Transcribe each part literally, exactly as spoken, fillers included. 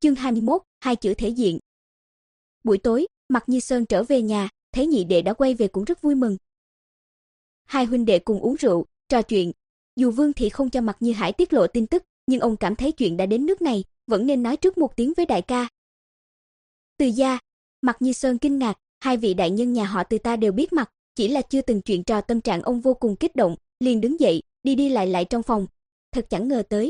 Chương hai mươi mốt, hai chữ thể diện. Buổi tối, Mạc Như Sơn trở về nhà, thấy nhị đệ đã quay về cũng rất vui mừng. Hai huynh đệ cùng uống rượu, trò chuyện. Dù Vương thị không cho Mạc Như Hải tiết lộ tin tức, nhưng ông cảm thấy chuyện đã đến nước này, vẫn nên nói trước một tiếng với đại ca. Từ gia, Mạc Như Sơn kinh ngạc, hai vị đại nhân nhà họ Từ ta đều biết mặt, chỉ là chưa từng chuyện trò, tâm trạng ông vô cùng kích động, liền đứng dậy, đi đi lại lại trong phòng. Thật chẳng ngờ tới.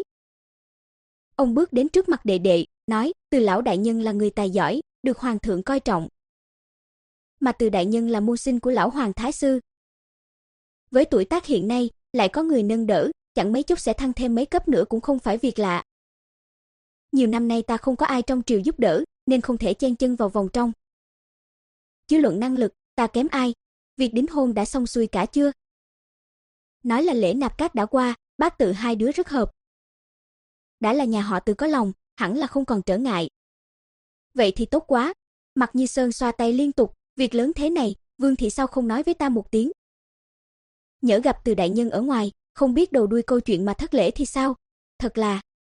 Ông bước đến trước mặt đệ đệ, nói, Từ lão đại nhân là người tài giỏi, được hoàng thượng coi trọng. Mà Từ đại nhân là mưu sinh của lão hoàng thái sư. Với tuổi tác hiện nay, lại có người nâng đỡ, chẳng mấy chốc sẽ thăng thêm mấy cấp nữa cũng không phải việc lạ. Nhiều năm nay ta không có ai trong triều giúp đỡ, nên không thể chen chân vào vòng trong. Chứ luận năng lực, ta kém ai? Việc đính hôn đã xong xuôi cả chưa? Nói là lễ nạp cát đã qua, bác Tự hai đứa rất hợp. Đã là nhà họ Từ có lòng, hẳn là không còn trở ngại. Vậy thì tốt quá. Mạc Như Sơn xoa tay liên tục, việc lớn thế này, Vương thị sao không nói với ta một tiếng? Nhỡ gặp Từ đại nhân ở ngoài, không biết đầu đuôi câu chuyện mà thất lễ thì sao? Thật là...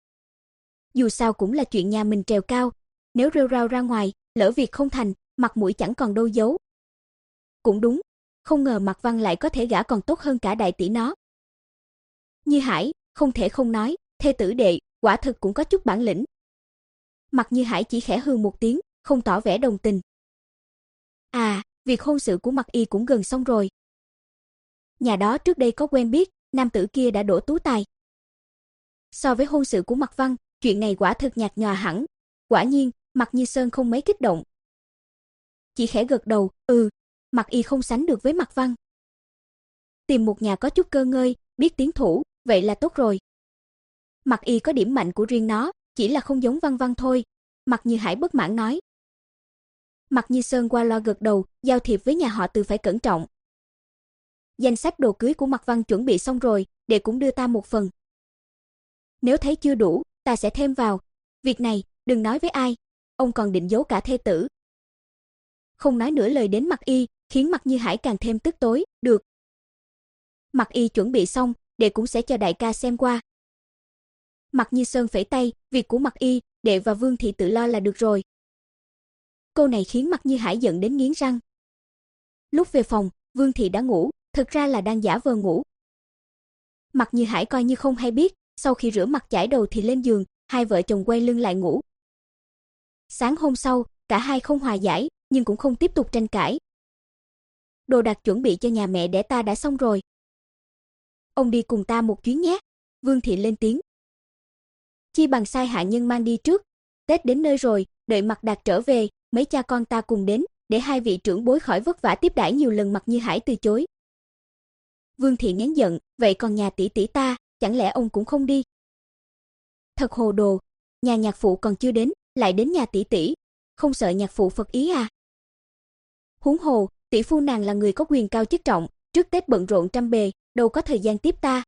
Dù sao cũng là chuyện nhà mình trèo cao, nếu rêu rao ra ngoài, lỡ việc không thành, mặt mũi chẳng còn đâu giấu. Cũng đúng, không ngờ Mạc Văn lại có thể gả còn tốt hơn cả đại tỷ nó. Như Hải, không thể không nói, thê tử đệ, quả thực cũng có chút bản lĩnh. Mạc Như Hải chỉ khẽ hừ một tiếng, không tỏ vẻ đồng tình. À, việc hôn sự của Mạc Y cũng gần xong rồi. Nhà đó trước đây có quen biết, nam tử kia đã đổ tú tài. So với hôn sự của Mạc Văn, chuyện này quả thực nhạt nhòa hẳn. Quả nhiên, Mạc Như Sơn không mấy kích động. Chỉ khẽ gật đầu, ừ, Mạc Y không sánh được với Mạc Văn. Tìm một nhà có chút cơ ngơi, biết tiến thủ, vậy là tốt rồi. Mạc Y có điểm mạnh của riêng nó, chỉ là không giống Văn Văn thôi. Mạc Như Hải bất mãn nói. Mạc Như Sơn qua loa gật đầu, giao thiệp với nhà họ Từ phải cẩn trọng. Danh sách đồ cưới của Mạc Văn chuẩn bị xong rồi, để cũng đưa ta một phần. Nếu thấy chưa đủ, ta sẽ thêm vào. Việc này, đừng nói với ai. Ông còn định giấu cả thê tử. Không nói nửa lời đến Mạc Y, khiến Mạc Như Hải càng thêm tức tối, được. Mạc Y chuẩn bị xong, đệ cũng sẽ cho đại ca xem qua. Mạc Như Sơn phẩy tay, việc của Mạc Y, đệ và Vương thị tự lo là được rồi. Câu này khiến Mạc Như Hải giận đến nghiến răng. Lúc về phòng, Vương thị đã ngủ, thực ra là đang giả vờ ngủ. Mạc Như Hải coi như không hay biết, sau khi rửa mặt chải đầu thì lên giường, hai vợ chồng quay lưng lại ngủ. Sáng hôm sau, cả hai không hòa giải, nhưng cũng không tiếp tục tranh cãi. Đồ đạc chuẩn bị cho nhà mẹ đẻ ta đã xong rồi. Ông đi cùng ta một chuyến nhé. Vương thị lên tiếng. Chi bằng sai hạ nhân mang đi trước. Tết đến nơi rồi, đợi Mạc Đạt trở về, mấy cha con ta cùng đến, để hai vị trưởng bối khỏi vất vả tiếp đãi nhiều lần. Mạc Như Hải từ chối. Vương thị nén giận, vậy còn nhà tỷ tỷ ta, chẳng lẽ ông cũng không đi? Thật hồ đồ, nhà nhạc phụ còn chưa đến, lại đến nhà tỷ tỷ, không sợ nhạc phụ phật ý à? Huống hồ, tỷ phu nàng là người có quyền cao chức trọng, trước Tết bận rộn trăm bề, đâu có thời gian tiếp ta.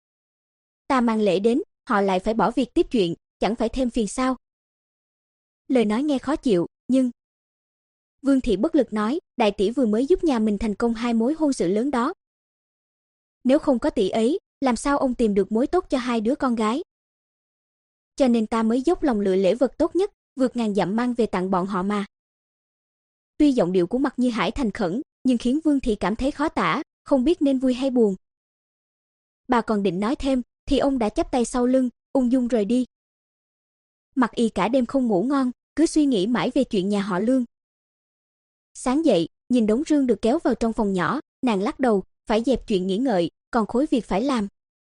Ta mang lễ đến, họ lại phải bỏ việc tiếp chuyện, chẳng phải thêm phiền sao? Lời nói nghe khó chịu, nhưng... Vương thị bất lực nói, đại tỷ vừa mới giúp nhà mình thành công hai mối hôn sự lớn đó. Nếu không có tỷ ấy, làm sao ông tìm được mối tốt cho hai đứa con gái? Cho nên ta mới dốc lòng lựa lễ vật tốt nhất, vượt ngàn dặm mang về tặng bọn họ mà. Tuy giọng điệu của Mạc Như Hải thành khẩn, nhưng khiến Vương thị cảm thấy khó tả, không biết nên vui hay buồn. Bà còn định nói thêm, thì ông đã chắp tay sau lưng, ung dung rời đi. Mạc Y cả đêm không ngủ ngon, cứ suy nghĩ mãi về chuyện nhà họ Lương. Sáng dậy, nhìn đống rương được kéo vào trong phòng nhỏ, nàng lắc đầu, phải dẹp chuyện nghỉ ngợi, còn khối việc phải làm.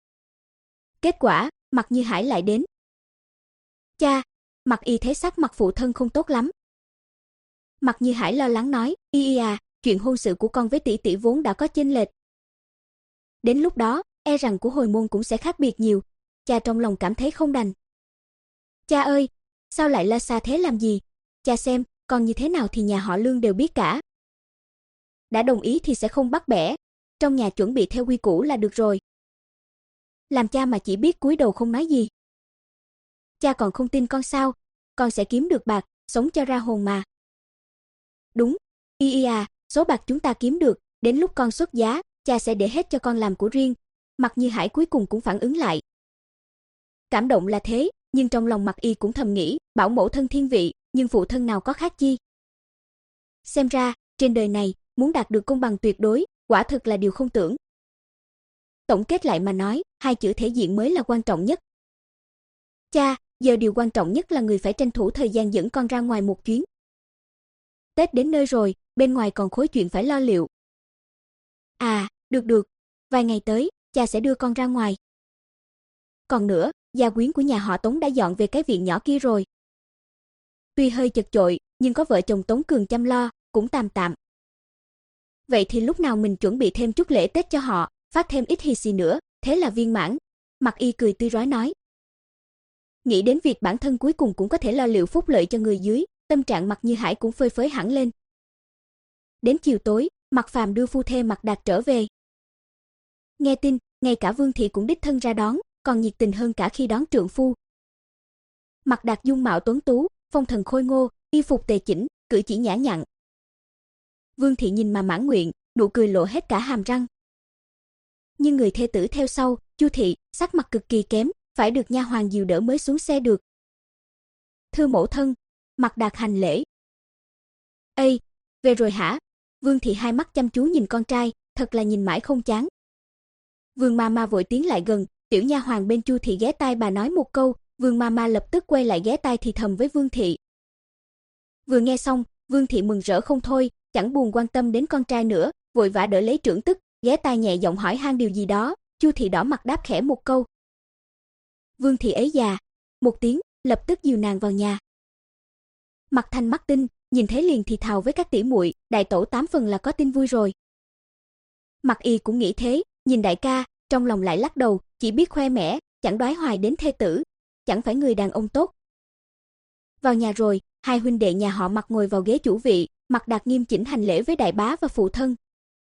Kết quả, Mạc Như Hải lại đến. Cha, Mạc Y thấy sắc mặt phụ thân không tốt lắm. Mạc Như Hải lo lắng nói, y y à, chuyện hôn sự của con với tỷ tỷ vốn đã có chênh lệch. Đến lúc đó, e rằng của hồi môn cũng sẽ khác biệt nhiều. Cha trong lòng cảm thấy không đành. Cha ơi, sao lại lo xa thế làm gì? Cha xem, con như thế nào thì nhà họ Lương đều biết cả. Đã đồng ý thì sẽ không bắt bẻ, trong nhà chuẩn bị theo quy củ là được rồi. Làm cha mà chỉ biết cúi đầu không nói gì. Cha còn không tin con sao? Con sẽ kiếm được bạc, sống cho ra hồn mà. Đúng, y y à, số bạc chúng ta kiếm được, đến lúc con xuất giá, cha sẽ để hết cho con làm của riêng. Mạc Như Hải cuối cùng cũng phản ứng lại. Cảm động là thế, nhưng trong lòng Mặc Y cũng thầm nghĩ, bảo mẫu thân thiên vị, nhưng phụ thân nào có khác chi. Xem ra, trên đời này, muốn đạt được công bằng tuyệt đối, quả thực là điều không tưởng. Tổng kết lại mà nói, hai chữ thể diện mới là quan trọng nhất. Cha, giờ điều quan trọng nhất là người phải tranh thủ thời gian dẫn con ra ngoài một chuyến. Tết đến nơi rồi, bên ngoài còn khối chuyện phải lo liệu. À, được được, vài ngày tới, cha sẽ đưa con ra ngoài. Còn nữa, gia quyến của nhà họ Tống đã dọn về cái viện nhỏ kia rồi. Tuy hơi chật chội, nhưng có vợ chồng Tống Cường chăm lo, cũng tạm tạm. Vậy thì lúc nào mình chuẩn bị thêm chút lễ Tết cho họ, phát thêm ít hì xì nữa, thế là viên mãn. Mặc Y cười tươi rói nói. Nghĩ đến việc bản thân cuối cùng cũng có thể lo liệu phúc lợi cho người dưới, tâm trạng Mặc Như Hải cũng phơi phới hẳn lên. Đến chiều tối, Mặc Phàm đưa phu thê Mặc Đạt trở về. Nghe tin, ngay cả Vương thị cũng đích thân ra đón, còn nhiệt tình hơn cả khi đón trượng phu. Mặc Đạt dung mạo tuấn tú, phong thần khôi ngô, y phục tề chỉnh, cử chỉ nhã nhặn. Vương thị nhìn mà mãn nguyện, nụ cười lộ hết cả hàm răng. Nhưng người thê tử theo sau, Chu thị, sắc mặt cực kỳ kém, phải được nha hoàn dìu đỡ mới xuống xe được. Thưa mẫu thân, Mặc Đạt hành lễ. Ây, về rồi hả? Vương thị hai mắt chăm chú nhìn con trai, thật là nhìn mãi không chán. Vương Mama vội tiến lại gần, tiểu nha hoàn bên Chu thị ghé tai bà nói một câu, Vương Mama lập tức quay lại ghé tai thì thầm với Vương thị. Vừa nghe xong, Vương thị mừng rỡ không thôi, chẳng buồn quan tâm đến con trai nữa, vội vã đỡ lấy trưởng tức, ghé tai nhẹ giọng hỏi han điều gì đó. Chu thị đỏ mặt đáp khẽ một câu. Vương thị ấy già, một tiếng, lập tức dìu nàng vào nhà. Mặc Thanh mắt tinh, nhìn thấy liền thì thào với các tỷ muội, đại tẩu tám phần là có tin vui rồi. Mặc Y cũng nghĩ thế, nhìn đại ca, trong lòng lại lắc đầu, chỉ biết khoe mẽ, chẳng đoái hoài đến thê tử, chẳng phải người đàn ông tốt. Vào nhà rồi, hai huynh đệ nhà họ Mặc ngồi vào ghế chủ vị, Mặc Đạt nghiêm chỉnh hành lễ với đại bá và phụ thân.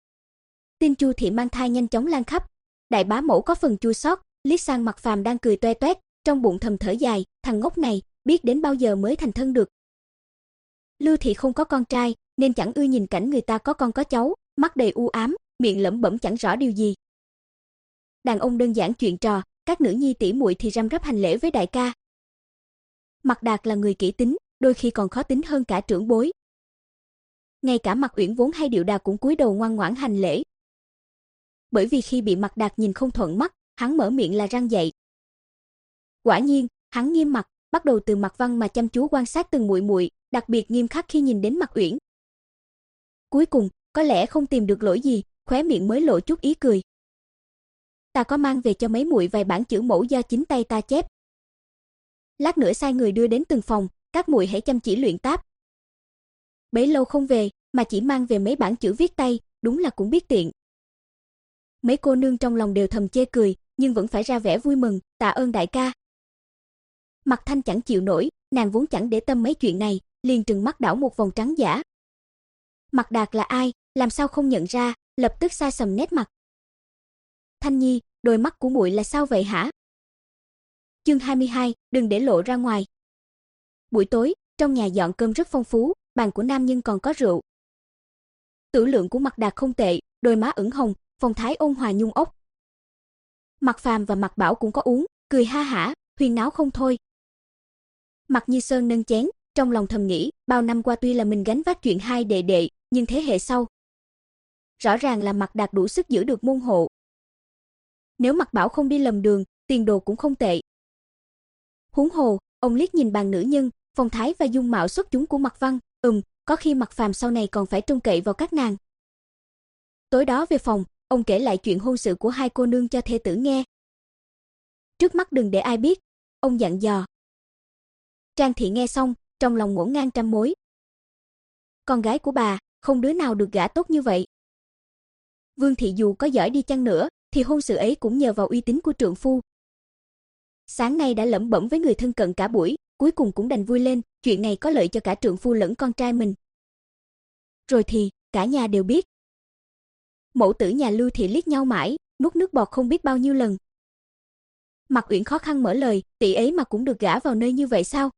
Tin Chu thị mang thai nhanh chóng lan khắp, đại bá mẫu có phần chua xót, liếc sang Mặc Phàm đang cười toe toét, trong bụng thầm thở dài, thằng ngốc này, biết đến bao giờ mới thành thân được. Lưu thị không có con trai, nên chẳng ưa nhìn cảnh người ta có con có cháu, mắt đầy u ám, miệng lẩm bẩm chẳng rõ điều gì. Đàn ông đơn giản chuyện trò, các nữ nhi tỷ muội thì răm rắp hành lễ với đại ca. Mặc Đạt là người kỹ tính, đôi khi còn khó tính hơn cả trưởng bối. Ngay cả Mặc Uyển vốn hay điệu đà cũng cúi đầu ngoan ngoãn hành lễ. Bởi vì khi bị Mặc Đạt nhìn không thuận mắt, hắn mở miệng là răng dậy. Quả nhiên, hắn nghiêm mặt, bắt đầu từ Mặc Văn mà chăm chú quan sát từng muội muội, đặc biệt nghiêm khắc khi nhìn đến Mặc Uyển. Cuối cùng, có lẽ không tìm được lỗi gì, khóe miệng mới lộ chút ý cười. Ta có mang về cho mấy muội vài bản chữ mẫu do chính tay ta chép. Lát nữa sai người đưa đến từng phòng, các muội hãy chăm chỉ luyện táp. Bấy lâu không về, mà chỉ mang về mấy bản chữ viết tay, đúng là cũng biết tiện. Mấy cô nương trong lòng đều thầm chê cười, nhưng vẫn phải ra vẻ vui mừng, tạ ơn đại ca. Mặc Thanh chẳng chịu nổi, nàng vốn chẳng để tâm mấy chuyện này, liền trừng mắt đảo một vòng trắng dã. Mặc Đạt là ai, làm sao không nhận ra, lập tức xa sầm nét mặt. Thanh Nhi, đôi mắt của muội là sao vậy hả? Chương hai mươi hai, đừng để lộ ra ngoài. Buổi tối, trong nhà dọn cơm rất phong phú, bàn của nam nhân còn có rượu. Tử lượng của Mặc Đạt không tệ, đôi má ửng hồng, phong thái ôn hòa nhung ốc. Mặc Phàm và Mặc Bảo cũng có uống, cười ha hả, huyên náo không thôi. Mặc Như Sơn nâng chén, trong lòng thầm nghĩ, bao năm qua tuy là mình gánh vác chuyện hai đệ đệ, nhưng thế hệ sau, rõ ràng là Mặc Đạt đủ sức giữ được môn hộ. Nếu Mặc Bảo không đi lầm đường, tiền đồ cũng không tệ. Huống hồ, ông liếc nhìn bàn nữ nhân, phong thái và dung mạo xuất chúng của Mặc Văn, ừm, có khi Mặc Phàm sau này còn phải trông cậy vào các nàng. Tối đó về phòng, ông kể lại chuyện hôn sự của hai cô nương cho thê tử nghe. Trước mắt đừng để ai biết, ông dặn dò. Trang Thị nghe xong, trong lòng ngổn ngang trăm mối. Con gái của bà, không đứa nào được gả tốt như vậy. Vương Thị dù có giỏi đi chăng nữa, thì hôn sự ấy cũng nhờ vào uy tín của trượng phu. Sáng nay đã lẩm bẩm với người thân cận cả buổi, cuối cùng cũng đành vui lên, chuyện này có lợi cho cả trượng phu lẫn con trai mình. Rồi thì, cả nhà đều biết. Mẫu tử nhà Lưu Thị liếc nhau mãi, nuốt nước bọt không biết bao nhiêu lần. Mặc Uyển khó khăn mở lời, tỷ ấy mà cũng được gả vào nơi như vậy sao?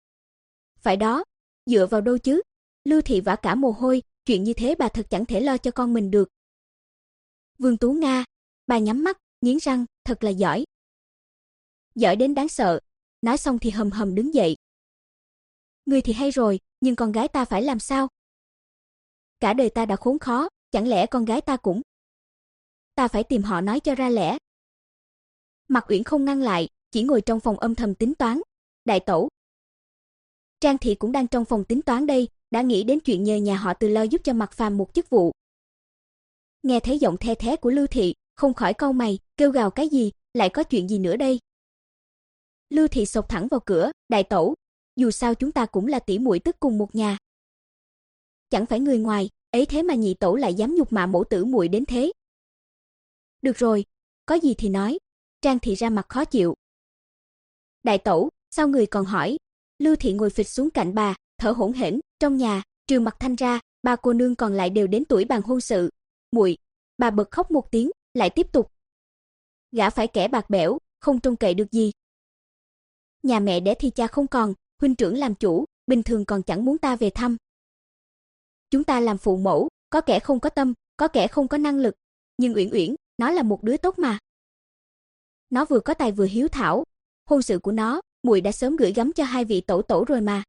Phải đó, dựa vào đâu chứ? Lưu Thị vã cả mồ hôi, chuyện như thế bà thật chẳng thể lo cho con mình được. Vương Tú Nga, bà nhắm mắt, nghiến răng, thật là giỏi. Giỏi đến đáng sợ, nói xong thì hầm hầm đứng dậy. Ngươi thì hay rồi, nhưng con gái ta phải làm sao? Cả đời ta đã khốn khó, chẳng lẽ con gái ta cũng... Ta phải tìm họ nói cho ra lẽ. Mạc Uyển không ngăn lại, chỉ ngồi trong phòng âm thầm tính toán. Đại tẩu. Trang Thị cũng đang trong phòng tính toán đây, đã nghĩ đến chuyện nhờ nhà họ Từ lo giúp cho Mạc Phàm một chức vụ. Nghe thấy giọng the thé của Lưu Thị, không khỏi cau mày, kêu gào cái gì, lại có chuyện gì nữa đây? Lưu Thị xộc thẳng vào cửa, đại tẩu, dù sao chúng ta cũng là tỷ muội tức cùng một nhà. Chẳng phải người ngoài, ấy thế mà nhị tẩu lại dám nhục mạ mẫu tử muội đến thế. Được rồi, có gì thì nói. Trang Thị ra mặt khó chịu. Đại tẩu, sao người còn hỏi? Lưu Thị ngồi phịch xuống cạnh bà, thở hổn hển, trong nhà, trừ Mạc Thanh ra, ba cô nương còn lại đều đến tuổi bàn hôn sự. Muội, bà bật khóc một tiếng, lại tiếp tục. Gã phải kẻ bạc bẽo, không trông cậy được gì. Nhà mẹ đẻ thì cha không còn, huynh trưởng làm chủ, bình thường còn chẳng muốn ta về thăm. Chúng ta làm phụ mẫu, có kẻ không có tâm, có kẻ không có năng lực, nhưng Uyển Uyển, nó là một đứa tốt mà. Nó vừa có tài vừa hiếu thảo, hôn sự của nó, muội đã sớm gửi gắm cho hai vị tổ tổ rồi mà.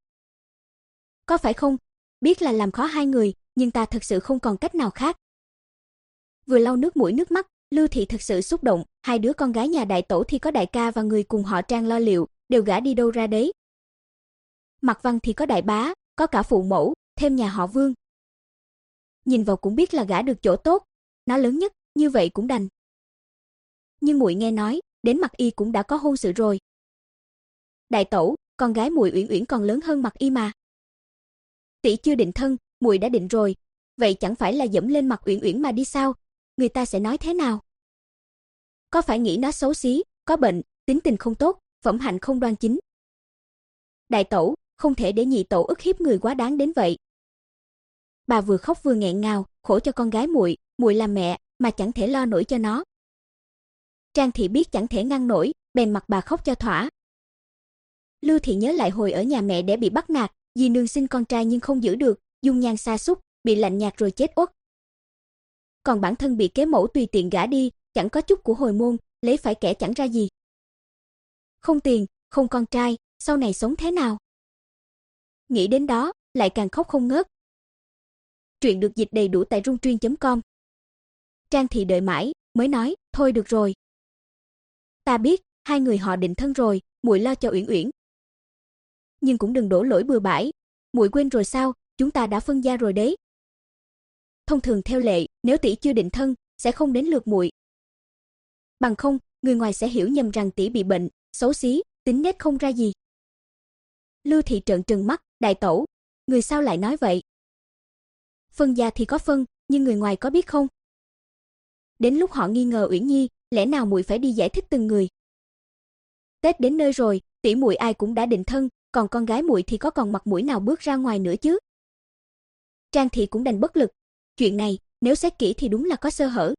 Có phải không? Biết là làm khó hai người, nhưng ta thật sự không còn cách nào khác. Vừa lau nước mũi nước mắt, Lưu Thị thật sự xúc động, hai đứa con gái nhà đại tổ thì có đại ca và người cùng họ Trang lo liệu, đều gả đi đâu ra đấy. Mạc Văn thì có đại bá, có cả phụ mẫu, thêm nhà họ Vương. Nhìn vào cũng biết là gả được chỗ tốt, nó lớn nhất, như vậy cũng đành. Nhưng muội nghe nói, đến Mạc Y cũng đã có hôn sự rồi. Đại tẩu, con gái muội Uyển Uyển còn lớn hơn Mạc Y mà. Tỷ chưa định thân, muội đã định rồi, vậy chẳng phải là dẫm lên mặt Uyển Uyển mà đi sao? Người ta sẽ nói thế nào? Có phải nghĩ nó xấu xí, có bệnh, tính tình không tốt, phẩm hạnh không đoan chính? Đại tẩu, không thể để nhị tẩu ức hiếp người quá đáng đến vậy. Bà vừa khóc vừa nghẹn ngào, khổ cho con gái muội, muội là mẹ mà chẳng thể lo nổi cho nó. Trang Thị biết chẳng thể ngăn nổi, bèn mặc bà khóc cho thỏa. Lưu Thị nhớ lại hồi ở nhà mẹ đẻ bị bắt nạt, dì nương sinh con trai nhưng không giữ được, dung nhan sa sút, bị lạnh nhạt rồi chết uất. Còn bản thân bị kế mẫu tùy tiện gả đi, chẳng có chút của hồi môn, lấy phải kẻ chẳng ra gì. Không tiền, không con trai, sau này sống thế nào? Nghĩ đến đó, lại càng khóc không ngớt. Truyện được dịch đầy đủ tại rung truyện chấm com. Trang Thị đợi mãi, mới nói, thôi được rồi. Ta biết, hai người họ định thân rồi, muội lo cho Uyển Uyển. Nhưng cũng đừng đổ lỗi bừa bãi, muội quên rồi sao, chúng ta đã phân gia rồi đấy. Thông thường theo lệ, nếu tỷ chưa định thân, sẽ không đến lượt muội. Bằng không, người ngoài sẽ hiểu nhầm rằng tỷ bị bệnh, xấu xí, tính nết không ra gì. Lưu Thị trợn trừng mắt, đại tẩu, người sao lại nói vậy? Phân gia thì có phân, nhưng người ngoài có biết không? Đến lúc họ nghi ngờ Uyển Nhi, lẽ nào muội phải đi giải thích từng người? Tết đến nơi rồi, tỷ muội ai cũng đã định thân, còn con gái muội thì có còn mặt mũi nào bước ra ngoài nữa chứ? Trang Thị cũng đành bất lực, chuyện này, nếu xét kỹ thì đúng là có sơ hở.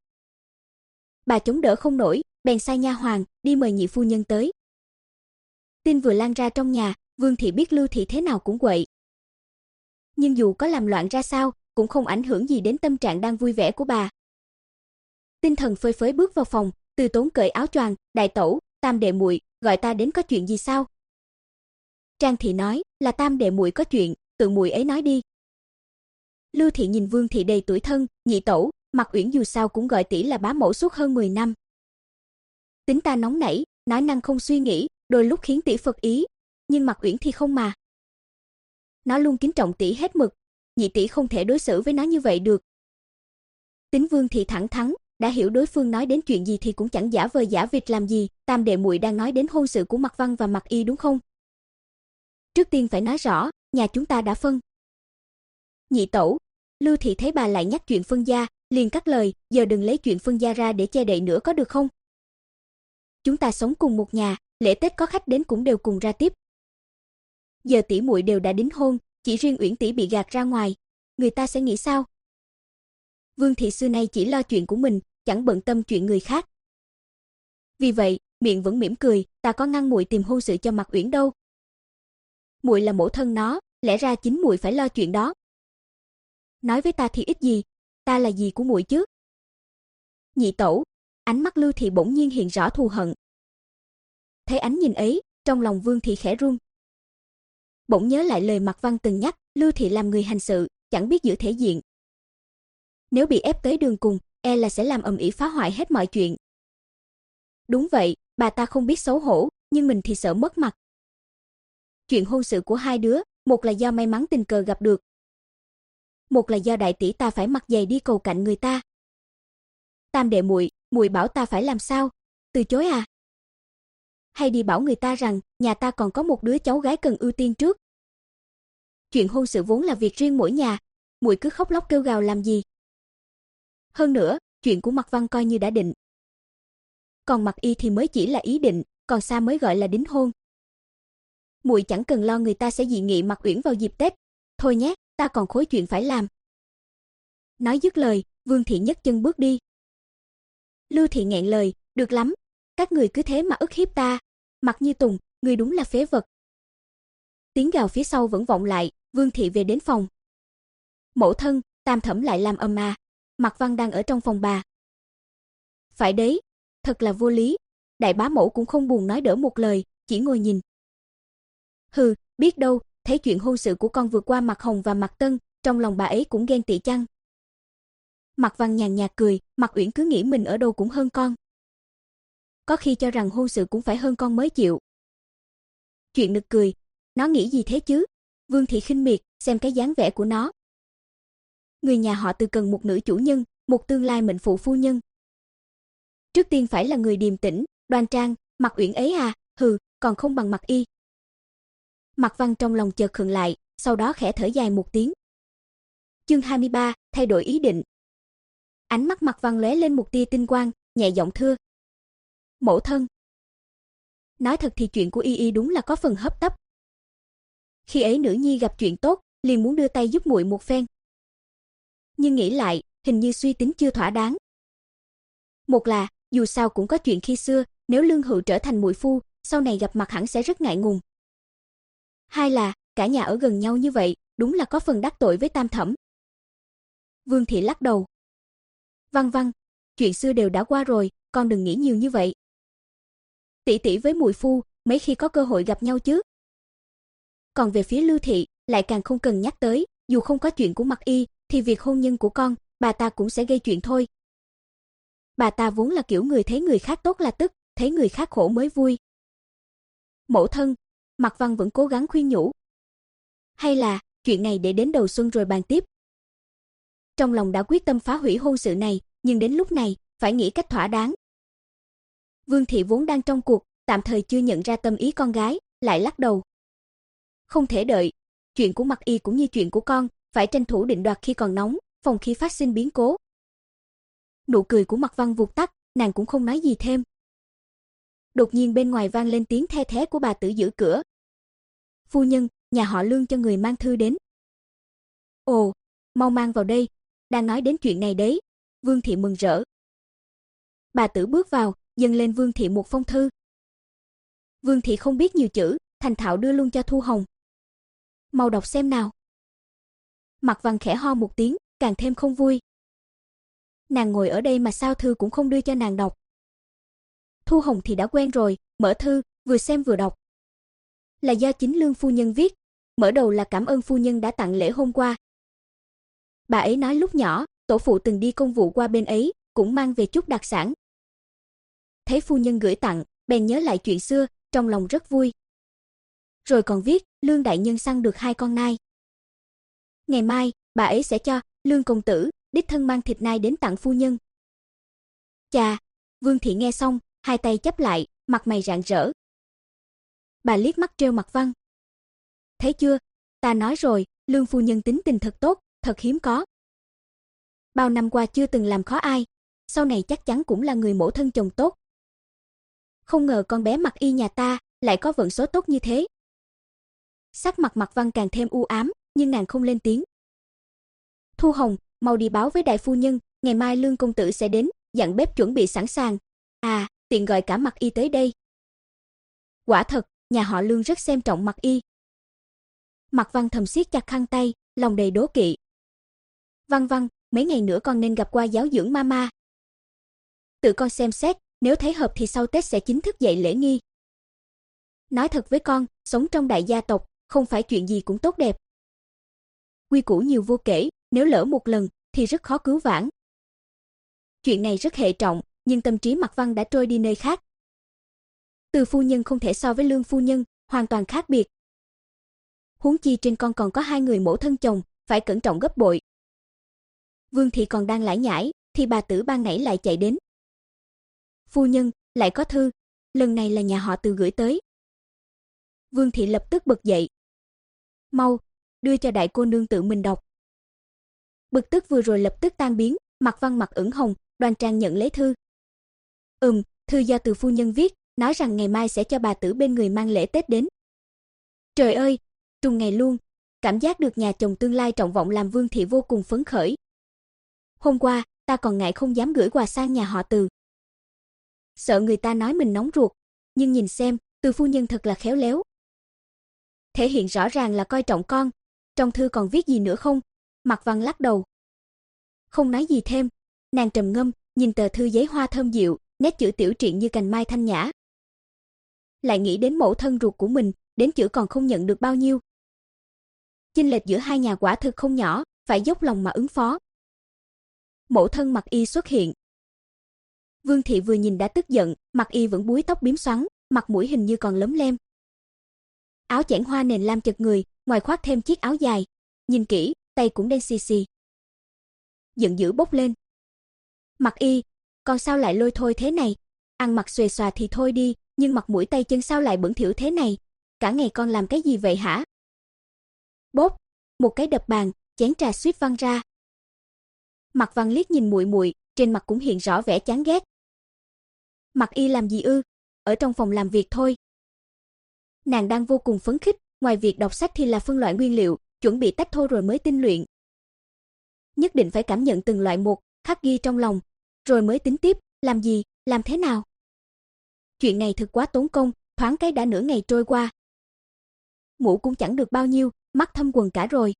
Bà chống đỡ không nổi, bèn sai nha hoàn đi mời nhị phu nhân tới. Tin vừa lan ra trong nhà, Vương Thị biết Lưu Thị thế nào cũng quậy. Nhưng dù có làm loạn ra sao, cũng không ảnh hưởng gì đến tâm trạng đang vui vẻ của bà. Tinh thần phơi phới bước vào phòng, Từ Tốn cởi áo choàng, đại tẩu, Tam đệ muội, gọi ta đến có chuyện gì sao? Trang Thị nói, là Tam đệ muội có chuyện, tự muội ấy nói đi. Lưu Thị nhìn Vương Thị đầy tuổi thân, nhị tẩu, Mạc Uyển dù sao cũng gọi tỷ là bá mẫu suốt hơn mười năm. Tính ta nóng nảy, nói năng không suy nghĩ, đôi lúc khiến tỷ phật ý, nhưng Mạc Uyển thì không mà. Nó luôn kính trọng tỷ hết mực, nhị tỷ không thể đối xử với nó như vậy được. Tính Vương Thị thẳng thắn, đã hiểu đối phương nói đến chuyện gì thì cũng chẳng giả vờ giả vịt làm gì. Tam đệ muội đang nói đến hôn sự của Mạc Văn và Mạc Y đúng không? Trước tiên phải nói rõ, nhà chúng ta đã phân. Nhị tẩu, Lưu Thị thấy bà lại nhắc chuyện phân gia, liền cắt lời, giờ đừng lấy chuyện phân gia ra để che đậy nữa có được không? Chúng ta sống cùng một nhà, lễ Tết có khách đến cũng đều cùng ra tiếp. Giờ tỷ muội đều đã đính hôn, chỉ riêng Uyển tỷ bị gạt ra ngoài, người ta sẽ nghĩ sao? Vương Thị xưa nay chỉ lo chuyện của mình, chẳng bận tâm chuyện người khác. Vì vậy, miệng vẫn mỉm cười, ta có ngăn muội tìm hôn sự cho Mạc Uyển đâu. Muội là mẫu thân nó, lẽ ra chính muội phải lo chuyện đó. Nói với ta thì ít gì, ta là gì của muội chứ? Nhị tẩu, ánh mắt Lưu Thị bỗng nhiên hiện rõ thù hận. Thấy ánh nhìn ấy, trong lòng Vương thị khẽ run. Bỗng nhớ lại lời Mạc Văn từng nhắc, Lưu thị làm người hành sự, chẳng biết giữ thể diện. Nếu bị ép tới đường cùng, e là sẽ làm ầm ĩ phá hoại hết mọi chuyện. Đúng vậy, bà ta không biết xấu hổ, nhưng mình thì sợ mất mặt. Chuyện hôn sự của hai đứa, một là do may mắn tình cờ gặp được, một là do đại tỷ ta phải mặt dày đi cầu cạnh người ta. Tam đệ muội, muội bảo ta phải làm sao? Từ chối à? Hay đi bảo người ta rằng nhà ta còn có một đứa cháu gái cần ưu tiên trước? Chuyện hôn sự vốn là việc riêng mỗi nhà, muội cứ khóc lóc kêu gào làm gì? Hơn nữa, chuyện của Mạc Văn coi như đã định. Còn Mạc Y thì mới chỉ là ý định, còn xa mới gọi là đính hôn. Muội chẳng cần lo người ta sẽ dị nghị Mạc Uyển vào dịp Tết. Thôi nhé, ta còn khối chuyện phải làm. Nói dứt lời, Vương thị nhấc chân bước đi. Lưu thị nghẹn lời, được lắm, các người cứ thế mà ức hiếp ta. Mạc Như Tùng, người đúng là phế vật. Tiếng gào phía sau vẫn vọng lại, Vương thị về đến phòng. Mẫu thân, Tam thẩm lại làm ầm à. Mạc Văn đang ở trong phòng bà. Phải đấy, thật là vô lý. Đại bá mẫu cũng không buồn nói đỡ một lời, chỉ ngồi nhìn. Hừ, biết đâu, thấy chuyện hôn sự của con vượt qua Mạc Hồng và Mạc Tân, trong lòng bà ấy cũng ghen tị chăng? Mạc Văn nhàn nhạt cười, Mạc Uyển cứ nghĩ mình ở đâu cũng hơn con. Có khi cho rằng hôn sự cũng phải hơn con mới chịu. Chuyện nực cười, nó nghĩ gì thế chứ? Vương thị khinh miệt, xem cái dáng vẻ của nó. Người nhà họ Từ cần một nữ chủ nhân, một tương lai mệnh phụ phu nhân. Trước tiên phải là người điềm tĩnh, đoan trang, Mạc Uyển ấy à, hừ, còn không bằng Mạc Y. Mạc Văn trong lòng chợt khựng lại, sau đó khẽ thở dài một tiếng. Chương hai mươi ba, thay đổi ý định. Ánh mắt Mạc Văn lóe lên một tia tinh quang, nhẹ giọng thưa: Mẫu thân. Nói thật thì chuyện của Y Y đúng là có phần hấp tấp. Khi ấy nữ nhi gặp chuyện tốt, liền muốn đưa tay giúp muội một phen. Nhưng nghĩ lại, hình như suy tính chưa thỏa đáng. Một là, dù sao cũng có chuyện khi xưa, nếu Lương Hữu trở thành muội phu, sau này gặp mặt hẳn sẽ rất ngại ngùng. Hai là, cả nhà ở gần nhau như vậy, đúng là có phần đắc tội với Tam thẩm. Vương thị lắc đầu. Văn Văn, chuyện xưa đều đã qua rồi, con đừng nghĩ nhiều như vậy. Tỷ tỷ với muội phu, mấy khi có cơ hội gặp nhau chứ. Còn về phía Lưu thị, lại càng không cần nhắc tới, dù không có chuyện của Mạc Y, thì việc hôn nhân của con, bà ta cũng sẽ gây chuyện thôi. Bà ta vốn là kiểu người thấy người khác tốt là tức, thấy người khác khổ mới vui. Mẫu thân, Mạc Văn vẫn cố gắng khuyên nhủ. Hay là, chuyện này để đến đầu xuân rồi bàn tiếp. Trong lòng đã quyết tâm phá hủy hôn sự này, nhưng đến lúc này, phải nghĩ cách thỏa đáng. Vương thị vốn đang trong cuộc, tạm thời chưa nhận ra tâm ý con gái, lại lắc đầu. Không thể đợi, chuyện của Mạc Y cũng như chuyện của con, phải tranh thủ định đoạt khi còn nóng, phòng khi phát sinh biến cố. Nụ cười của Mạc Văn vụt tắt, nàng cũng không nói gì thêm. Đột nhiên bên ngoài vang lên tiếng the thé của bà tử giữ cửa. Phu nhân, nhà họ Lương cho người mang thư đến. Ồ, mau mang vào đây, đang nói đến chuyện này đấy. Vương thị mừng rỡ. Bà tử bước vào, dâng lên Vương thị một phong thư. Vương thị không biết nhiều chữ, thành thạo đưa luôn cho Thu Hồng. Mau đọc xem nào. Mạc Văn khẽ ho một tiếng, càng thêm không vui. Nàng ngồi ở đây mà sao thư cũng không đưa cho nàng đọc. Thu Hồng thì đã quen rồi, mở thư, vừa xem vừa đọc. Là do chính Lương phu nhân viết, mở đầu là cảm ơn phu nhân đã tặng lễ hôm qua. Bà ấy nói lúc nhỏ, tổ phụ từng đi công vụ qua bên ấy, cũng mang về chút đặc sản. Thấy phu nhân gửi tặng, bèn nhớ lại chuyện xưa, trong lòng rất vui. Rồi còn viết, Lương đại nhân săn được hai con nai. Ngày mai, bà ấy sẽ cho Lương công tử đích thân mang thịt nai đến tặng phu nhân. Chà, Vương thị nghe xong, hai tay chắp lại, mặt mày rạng rỡ. Bà liếc mắt trêu Mạc Văn. Thấy chưa, ta nói rồi, Lương phu nhân tính tình thật tốt, thật hiếm có. Bao năm qua chưa từng làm khó ai, sau này chắc chắn cũng là người mẫu thân chồng tốt. Không ngờ con bé Mạc Y nhà ta lại có vận số tốt như thế. Sắc mặt Mạc Văn càng thêm u ám, nhưng nàng không lên tiếng. Thu Hồng, mau đi báo với đại phu nhân, ngày mai Lương công tử sẽ đến, dặn bếp chuẩn bị sẵn sàng. À, tiện gọi cả Mạc Y tới đây. Quả thật, nhà họ Lương rất xem trọng Mạc Y. Mạc Văn thầm siết chặt khăn tay, lòng đầy đố kỵ. Văn Văn, mấy ngày nữa con nên gặp qua giáo dưỡng mama. Tự con xem xét, nếu thấy hợp thì sau Tết sẽ chính thức dạy lễ nghi. Nói thật với con, sống trong đại gia tộc, không phải chuyện gì cũng tốt đẹp. Quy củ nhiều vô kể, nếu lỡ một lần, thì rất khó cứu vãn. Chuyện này rất hệ trọng, nhưng tâm trí Mạc Văn đã trôi đi nơi khác. Từ phu nhân không thể so với Lương phu nhân, hoàn toàn khác biệt. Huống chi trên con còn có hai người mẫu thân chồng, phải cẩn trọng gấp bội. Vương thị còn đang lải nhải, thì bà tử ban nãy lại chạy đến. Phu nhân, lại có thư, lần này là nhà họ Từ gửi tới. Vương thị lập tức bật dậy. Mau, đưa cho đại cô nương tự mình đọc. Bực tức vừa rồi lập tức tan biến, Mạc Văn mặt ửng hồng, đoan trang nhận lấy thư. Ừm, thư do Từ phu nhân viết, nói rằng ngày mai sẽ cho bà tử bên người mang lễ Tết đến. Trời ơi, trùng ngày luôn, cảm giác được nhà chồng tương lai trọng vọng làm Vương thị vô cùng phấn khởi. Hôm qua, ta còn ngại không dám gửi quà sang nhà họ Từ. Sợ người ta nói mình nóng ruột, nhưng nhìn xem, Từ phu nhân thật là khéo léo. Thể hiện rõ ràng là coi trọng con, trong thư còn viết gì nữa không? Mạc Văn lắc đầu. Không nói gì thêm, nàng trầm ngâm, nhìn tờ thư giấy hoa thơm dịu, nét chữ tiểu triện như cành mai thanh nhã. Lại nghĩ đến mẫu thân ruột của mình, đến chữ còn không nhận được bao nhiêu. Chênh lệch giữa hai nhà quả thực không nhỏ, phải dốc lòng mà ứng phó. Mẫu thân Mạc Y xuất hiện. Vương thị vừa nhìn đã tức giận, Mạc Y vẫn búi tóc bím xoắn, mặt mũi hình như còn lấm lem. Áo chẽn hoa nền lam chật người, ngoài khoác thêm chiếc áo dài, nhìn kỹ, tay cũng đen xì xì. Giận dữ bốc lên. Mạc Y, con sao lại lôi thôi thế này? Ăn mặc xuề xòa thì thôi đi, nhưng mặt mũi tay chân sao lại bẩn thỉu thế này? Cả ngày con làm cái gì vậy hả? Bốp, một cái đập bàn, chén trà suýt văng ra. Mạc Văn liếc nhìn muội muội, trên mặt cũng hiện rõ vẻ chán ghét. Mạc Y làm gì ư? Ở trong phòng làm việc thôi. Nàng đang vô cùng phấn khích, ngoài việc đọc sách thì là phân loại nguyên liệu, chuẩn bị tách thô rồi mới tinh luyện. Nhất định phải cảm nhận từng loại một, khắc ghi trong lòng, rồi mới tính tiếp, làm gì, làm thế nào. Chuyện này thực quá tốn công, thoáng cái đã nửa ngày trôi qua. Ngủ cũng chẳng được bao nhiêu, mắt thâm quầng cả rồi.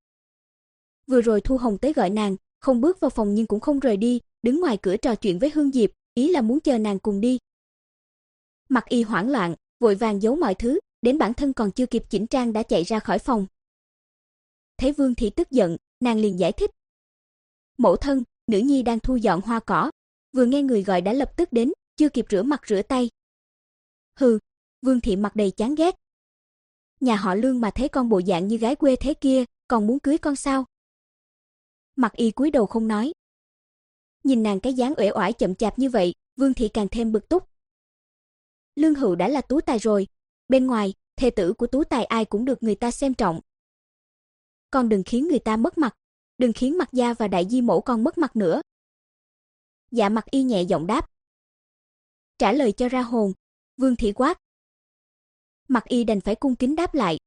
Vừa rồi Thu Hồng tới gọi nàng, không bước vào phòng nhưng cũng không rời đi, đứng ngoài cửa trò chuyện với Hương Diệp, ý là muốn chờ nàng cùng đi. Mạc Y hoảng loạn, vội vàng giấu mọi thứ, đến bản thân còn chưa kịp chỉnh trang đã chạy ra khỏi phòng. Thấy Vương thị tức giận, nàng liền giải thích. Mẫu thân, nữ nhi đang thu dọn hoa cỏ, vừa nghe người gọi đã lập tức đến, chưa kịp rửa mặt rửa tay. Hừ, Vương thị mặt đầy chán ghét. Nhà họ Lương mà thấy con bộ dạng như gái quê thế kia, còn muốn cưới con sao? Mạc Y cúi đầu không nói. Nhìn nàng cái dáng uể oải chậm chạp như vậy, Vương thị càng thêm bực túc. Lương Hữu đã là tú tài rồi, bên ngoài, thê tử của tú tài ai cũng được người ta xem trọng. Con đừng khiến người ta mất mặt, đừng khiến Mạc gia và đại di mẫu con mất mặt nữa. Dạ Mạc Y nhẹ giọng đáp. Trả lời cho ra hồn, Vương thị quát. Mạc Y đành phải cung kính đáp lại.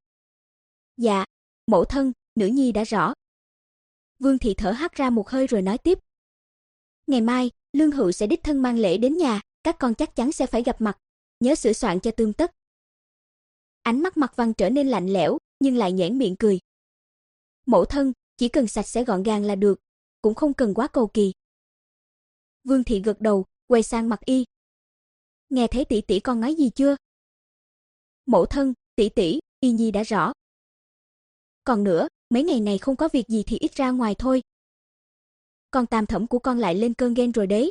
Dạ, mẫu thân, nữ nhi đã rõ. Vương thị thở hắt ra một hơi rồi nói tiếp. Ngày mai, Lương Hữu sẽ đích thân mang lễ đến nhà, các con chắc chắn sẽ phải gặp mặt, nhớ sửa soạn cho tươm tất. Ánh mắt Mạc Văn trở nên lạnh lẽo, nhưng lại nhoẻn miệng cười. Mẫu thân, chỉ cần sạch sẽ gọn gàng là được, cũng không cần quá cầu kỳ. Vương thị gật đầu, quay sang Mạc Y. Nghe thấy tỷ tỷ con nói gì chưa? Mẫu thân, tỷ tỷ, Y nhi đã rõ. Còn nữa, mấy ngày này không có việc gì thì ít ra ngoài thôi. Con Tam thẩm của con lại lên cơn ghen rồi đấy.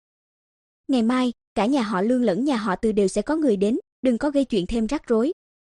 Ngày mai, cả nhà họ Lương lẫn nhà họ Từ đều sẽ có người đến, đừng có gây chuyện thêm rắc rối.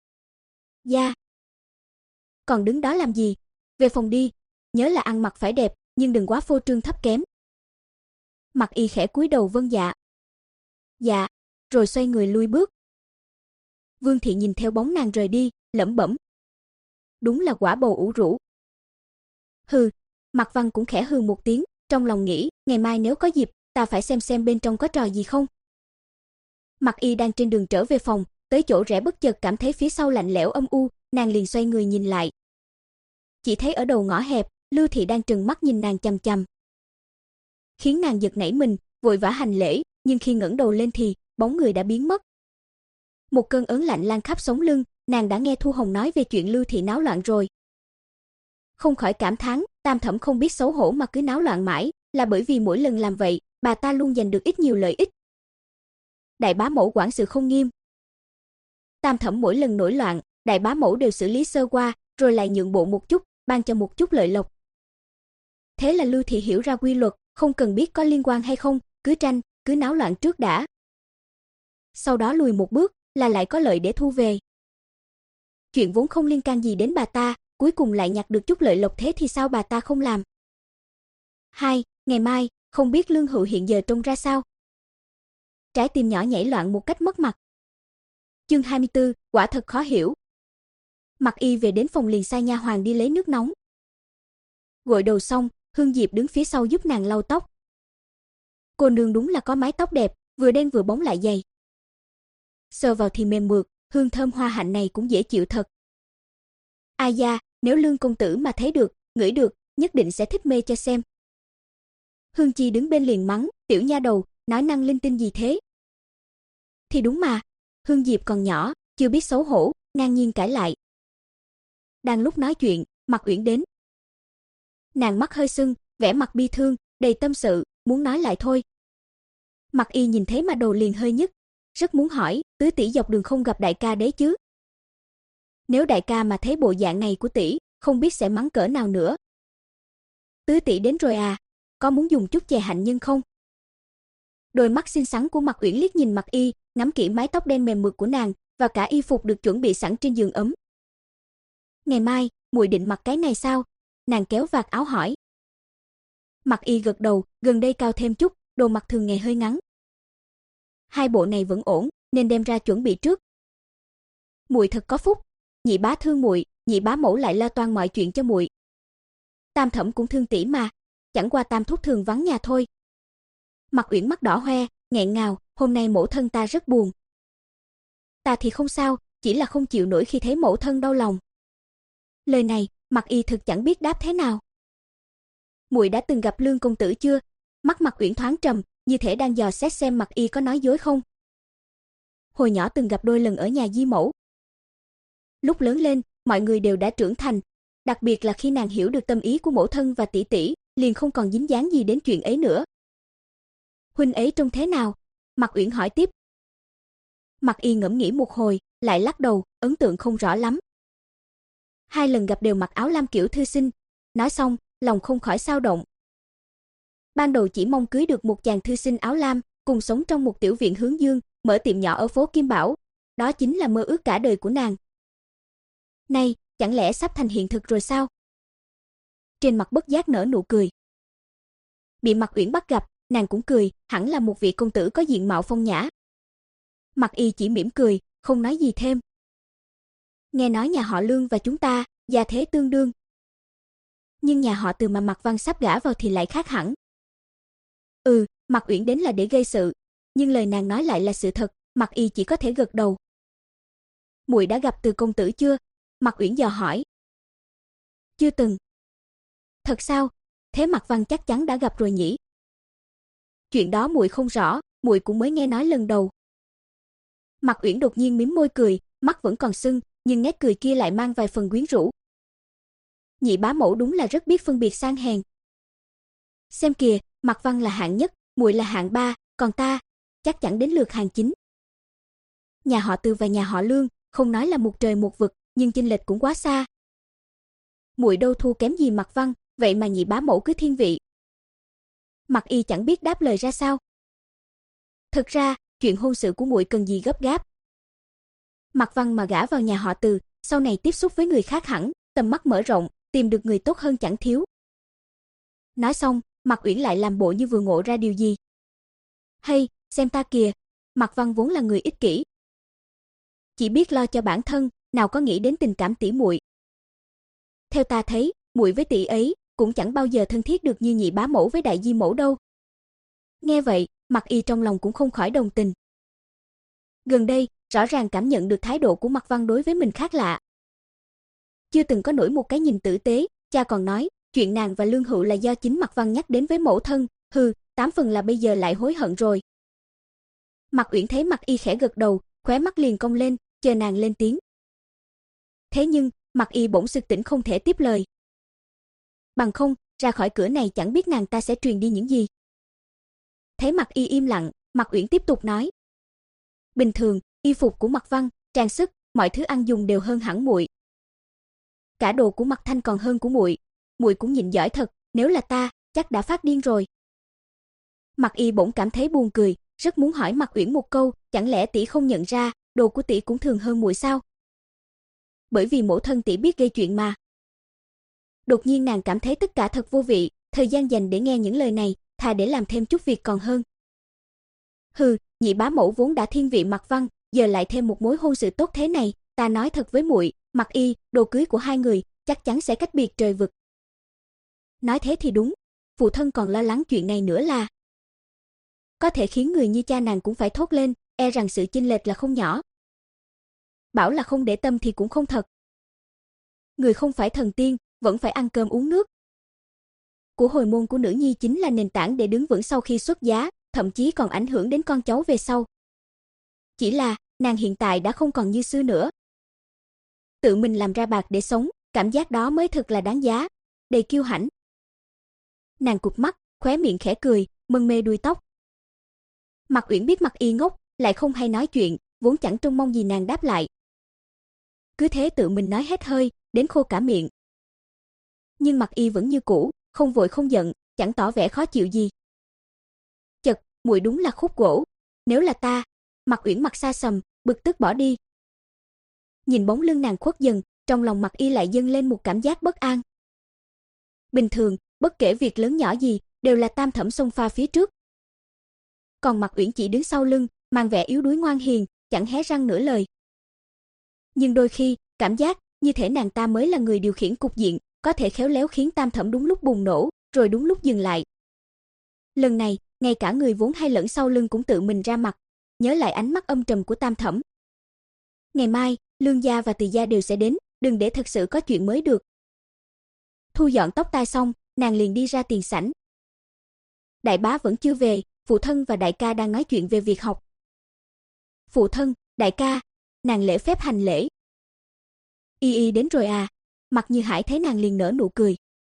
Dạ. Còn đứng đó làm gì? Về phòng đi, nhớ là ăn mặc phải đẹp, nhưng đừng quá phô trương thấp kém. Mạc Y khẽ cúi đầu vâng dạ. Dạ, rồi xoay người lui bước. Vương thị nhìn theo bóng nàng rời đi, lẩm bẩm. Đúng là quả bầu ủ rũ. Hừ, Mạc Văn cũng khẽ hừ một tiếng, trong lòng nghĩ, ngày mai nếu có dịp, ta phải xem xem bên trong có trò gì không. Mạc Y đang trên đường trở về phòng, tới chỗ rẽ bất chợt cảm thấy phía sau lạnh lẽo âm u, nàng liền xoay người nhìn lại. Chỉ thấy ở đầu ngõ hẹp, Lưu thị đang trừng mắt nhìn nàng chằm chằm. Khiến nàng giật nảy mình, vội vã hành lễ, nhưng khi ngẩng đầu lên thì bóng người đã biến mất. Một cơn ớn lạnh lan khắp sống lưng, nàng đã nghe Thu Hồng nói về chuyện Lưu thị náo loạn rồi. Không khỏi cảm thán, Tam thẩm không biết xấu hổ mà cứ náo loạn mãi, là bởi vì mỗi lần làm vậy, bà ta luôn giành được ít nhiều lợi ích. Đại bá mẫu quản sự không nghiêm. tam thẩm mỗi lần nổi loạn, đại bá mẫu đều xử lý sơ qua, rồi lại nhượng bộ một chút, ban cho một chút lợi lộc. Thế là Lưu thị hiểu ra quy luật, không cần biết có liên quan hay không, cứ tranh, cứ náo loạn trước đã. Sau đó lùi một bước, là lại có lợi để thu về. Chuyện vốn không liên can gì đến bà ta, cuối cùng lại nhặt được chút lợi lộc, thế thì sao bà ta không làm? Hai, ngày mai, không biết Lương Hữu hiện giờ trông ra sao? Trái tim nhỏ nhảy loạn một cách mất mặt. Chương hai mươi tư, quả thật khó hiểu. Mặc Y về đến phòng liền sai nha hoàn đi lấy nước nóng. Gội đầu xong, Hương Diệp đứng phía sau giúp nàng lau tóc. Cô nương đúng là có mái tóc đẹp, vừa đen vừa bóng lại dày. Sờ vào thì mềm mượt, hương thơm hoa hạnh này cũng dễ chịu thật. Ai da, nếu Lương công tử mà thấy được, ngửi được, nhất định sẽ thích mê cho xem. Hương Chi đứng bên liền mắng, tiểu nha đầu, nói năng linh tinh gì thế? Thì đúng mà, Hương Diệp còn nhỏ, chưa biết xấu hổ, ngang nhiên cãi lại. Đang lúc nói chuyện, Mạc Uyển đến. Nàng mắt hơi sưng, vẻ mặt bi thương, đầy tâm sự, muốn nói lại thôi. Mạc Y nhìn thấy mà đầu liền hơi nhức, rất muốn hỏi, tứ tỷ dọc đường không gặp đại ca đấy chứ? Nếu đại ca mà thấy bộ dạng này của tỷ, không biết sẽ mắng cỡ nào nữa. Tứ tỷ đến rồi à, có muốn dùng chút chè hạnh nhân không? Đôi mắt xinh xắn của Mạc Uyển liếc nhìn Mạc Y, ngắm kỹ mái tóc đen mềm mượt của nàng và cả y phục được chuẩn bị sẵn trên giường ấm. Ngày mai, muội định mặc cái này sao? Nàng kéo vạt áo hỏi. Mạc Y gật đầu, gần đây cao thêm chút, đồ mặc thường ngày hơi ngắn. Hai bộ này vẫn ổn, nên đem ra chuẩn bị trước. Muội thật có phúc, nhị bá thương muội, nhị bá mẫu lại lo toan mọi chuyện cho muội. Tam thẩm cũng thương tỷ mà, chẳng qua tam thúc thường vắng nhà thôi. Mạc Uyển mắt đỏ hoe, nghẹn ngào, hôm nay mẫu thân ta rất buồn. Ta thì không sao, chỉ là không chịu nổi khi thấy mẫu thân đau lòng. Lời này, Mạc Y thực chẳng biết đáp thế nào. Muội đã từng gặp Lương công tử chưa? Mắt Mạc Uyển thoáng trầm, như thể đang dò xét xem Mạc Y có nói dối không. Hồi nhỏ từng gặp đôi lần ở nhà di mẫu. Lúc lớn lên, mọi người đều đã trưởng thành, đặc biệt là khi nàng hiểu được tâm ý của mẫu thân và tỷ tỷ, liền không còn dính dáng gì đến chuyện ấy nữa. Huynh ấy trông thế nào? Mạc Uyển hỏi tiếp. Mạc Y ngẫm nghĩ một hồi, lại lắc đầu, ấn tượng không rõ lắm. Hai lần gặp đều mặc áo lam kiểu thư sinh. Nói xong, lòng không khỏi xao động. Ban đầu chỉ mong cưới được một chàng thư sinh áo lam, cùng sống trong một tiểu viện hướng dương, mở tiệm nhỏ ở phố Kim Bảo. Đó chính là mơ ước cả đời của nàng. Nay, chẳng lẽ sắp thành hiện thực rồi sao? Trên mặt bất giác nở nụ cười. Bị Mạc Uyển bắt gặp, nàng cũng cười, hẳn là một vị công tử có diện mạo phong nhã. Mạc Y chỉ mỉm cười, không nói gì thêm. Nghe nói nhà họ Lương và chúng ta, gia thế tương đương. Nhưng nhà họ Từ mà Mạc Văn sắp gả vào thì lại khác hẳn. Ừ, Mạc Uyển đến là để gây sự, nhưng lời nàng nói lại là sự thật, Mạc Y chỉ có thể gật đầu. Muội đã gặp Từ công tử chưa? Mạc Uyển dò hỏi. Chưa từng. Thật sao? Thế Mạc Văn chắc chắn đã gặp rồi nhỉ? Chuyện đó muội không rõ, muội cũng mới nghe nói lần đầu. Mạc Uyển đột nhiên mím môi cười, mắt vẫn còn sưng, nhưng nét cười kia lại mang vài phần quyến rũ. Nhị bá mẫu đúng là rất biết phân biệt sang hèn. Xem kìa, Mạc Văn là hạng nhất, muội là hạng ba, còn ta chắc chẳng đến lượt hàng chín. Nhà họ Từ và nhà họ Lương, không nói là một trời một vực, nhưng chênh lệch cũng quá xa. Muội đâu thua kém gì Mạc Văn, vậy mà nhị bá mẫu cứ thiên vị. Mạc Y chẳng biết đáp lời ra sao. Thực ra, chuyện hôn sự của muội cần gì gấp gáp. Mạc Văn mà gả vào nhà họ Từ, sau này tiếp xúc với người khác hẳn, tầm mắt mở rộng, tìm được người tốt hơn chẳng thiếu. Nói xong, Mạc Uyển lại làm bộ như vừa ngộ ra điều gì. Hay, xem ta kìa, Mạc Văn vốn là người ích kỷ, chỉ biết lo cho bản thân, nào có nghĩ đến tình cảm tỷ muội. Theo ta thấy, muội với tỷ ấy cũng chẳng bao giờ thân thiết được như nhị bá mẫu với đại di mẫu đâu. Nghe vậy, Mạc Y trong lòng cũng không khỏi đồng tình. Gần đây, rõ ràng cảm nhận được thái độ của Mạc Văn đối với mình khác lạ. Chưa từng có nổi một cái nhìn tử tế, cha còn nói, chuyện nàng và Lương Hữu là do chính Mạc Văn nhắc đến với mẫu thân, hừ, tám phần là bây giờ lại hối hận rồi. Mạc Uyển thấy Mạc Y khẽ gật đầu, khóe mắt liền cong lên, chờ nàng lên tiếng. Thế nhưng, Mạc Y bỗng sực tỉnh không thể tiếp lời. Bằng không, ra khỏi cửa này chẳng biết nàng ta sẽ truyền đi những gì. Thấy Mạc Y im lặng, Mạc Uyển tiếp tục nói. Bình thường, y phục của Mạc Văn trang sức, mọi thứ ăn dùng đều hơn hẳn muội. Cả đồ của Mạc Thanh còn hơn của muội, muội cũng nhịn giỏi thật, nếu là ta, chắc đã phát điên rồi. Mạc Y bỗng cảm thấy buồn cười, rất muốn hỏi Mạc Uyển một câu, chẳng lẽ tỷ không nhận ra, đồ của tỷ cũng thường hơn muội sao? Bởi vì mẫu thân tỷ biết gây chuyện mà. Đột nhiên nàng cảm thấy tất cả thật vô vị, thời gian dành để nghe những lời này, thà để làm thêm chút việc còn hơn. Hừ, nhị bá mẫu vốn đã thiên vị Mạc Văn, giờ lại thêm một mối hôn sự tốt thế này, ta nói thật với muội, Mạc Y, đồ cưới của hai người chắc chắn sẽ cách biệt trời vực. Nói thế thì đúng, phụ thân còn lo lắng chuyện này nữa là có thể khiến người như cha nàng cũng phải thốt lên, e rằng sự chênh lệch là không nhỏ. Bảo là không để tâm thì cũng không thật. Người không phải thần tiên, vẫn phải ăn cơm uống nước. Của hồi môn của nữ nhi chính là nền tảng để đứng vững sau khi xuất giá, thậm chí còn ảnh hưởng đến con cháu về sau. Chỉ là, nàng hiện tại đã không còn như xưa nữa. Tự mình làm ra bạc để sống, cảm giác đó mới thực là đáng giá, đầy kiêu hãnh. Nàng cụp mắt, khóe miệng khẽ cười, mân mê đuôi tóc. Mạc Uyển biết Mạc Y ngốc, lại không hay nói chuyện, vốn chẳng trông mong gì nàng đáp lại. Cứ thế tự mình nói hết hơi, đến khô cả miệng. Nhưng Mạc Y vẫn như cũ, không vội không giận, chẳng tỏ vẻ khó chịu gì. Chật, muội đúng là khúc gỗ, nếu là ta, Mạc Uyển mặt xa sầm, bực tức bỏ đi. Nhìn bóng lưng nàng khuất dần, trong lòng Mạc Y lại dâng lên một cảm giác bất an. Bình thường, bất kể việc lớn nhỏ gì, đều là Tam Thẩm xông pha phía trước. Còn Mạc Uyển chỉ đứng sau lưng, mang vẻ yếu đuối ngoan hiền, chẳng hé răng nửa lời. Nhưng đôi khi, cảm giác như thể nàng ta mới là người điều khiển cục diện, có thể khéo léo khiến Tam Thẩm đúng lúc bùng nổ, rồi đúng lúc dừng lại. Lần này, ngay cả người vốn hay lẫn sau lưng cũng tự mình ra mặt, nhớ lại ánh mắt âm trầm của Tam Thẩm. Ngày mai, Lương gia và Từ gia đều sẽ đến, đừng để thật sự có chuyện mới được. Thu dọn tóc tai xong, nàng liền đi ra tiền sảnh. Đại bá vẫn chưa về, phụ thân và đại ca đang nói chuyện về việc học. Phụ thân, đại ca, nàng lễ phép hành lễ. Y y đến rồi à? Mạc Như Hải thấy nàng liền nở nụ cười.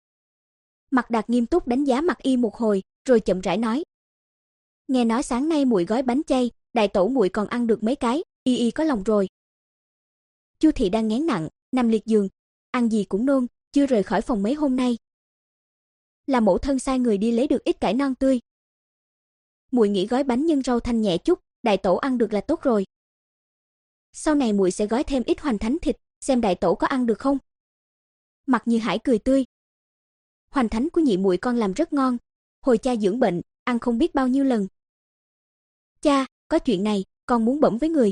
Mạc Đạt nghiêm túc đánh giá Mạc Y một hồi, rồi chậm rãi nói: Nghe nói sáng nay muội gói bánh chay, đại tẩu muội còn ăn được mấy cái, y y có lòng rồi. Chu thị đang ngén nặng, nằm liệt giường, ăn gì cũng nôn, chưa rời khỏi phòng mấy hôm nay. Là mẫu thân sai người đi lấy được ít cải non tươi. Muội nghĩ gói bánh nhân rau thanh nhẹ chút, đại tẩu ăn được là tốt rồi. Sau này muội sẽ gói thêm ít hoành thánh thịt, xem đại tẩu có ăn được không. Mạc Như Hải cười tươi. Hoành thánh của nhị muội con làm rất ngon, hồi cha dưỡng bệnh, ăn không biết bao nhiêu lần. Cha, có chuyện này, con muốn bẩm với người.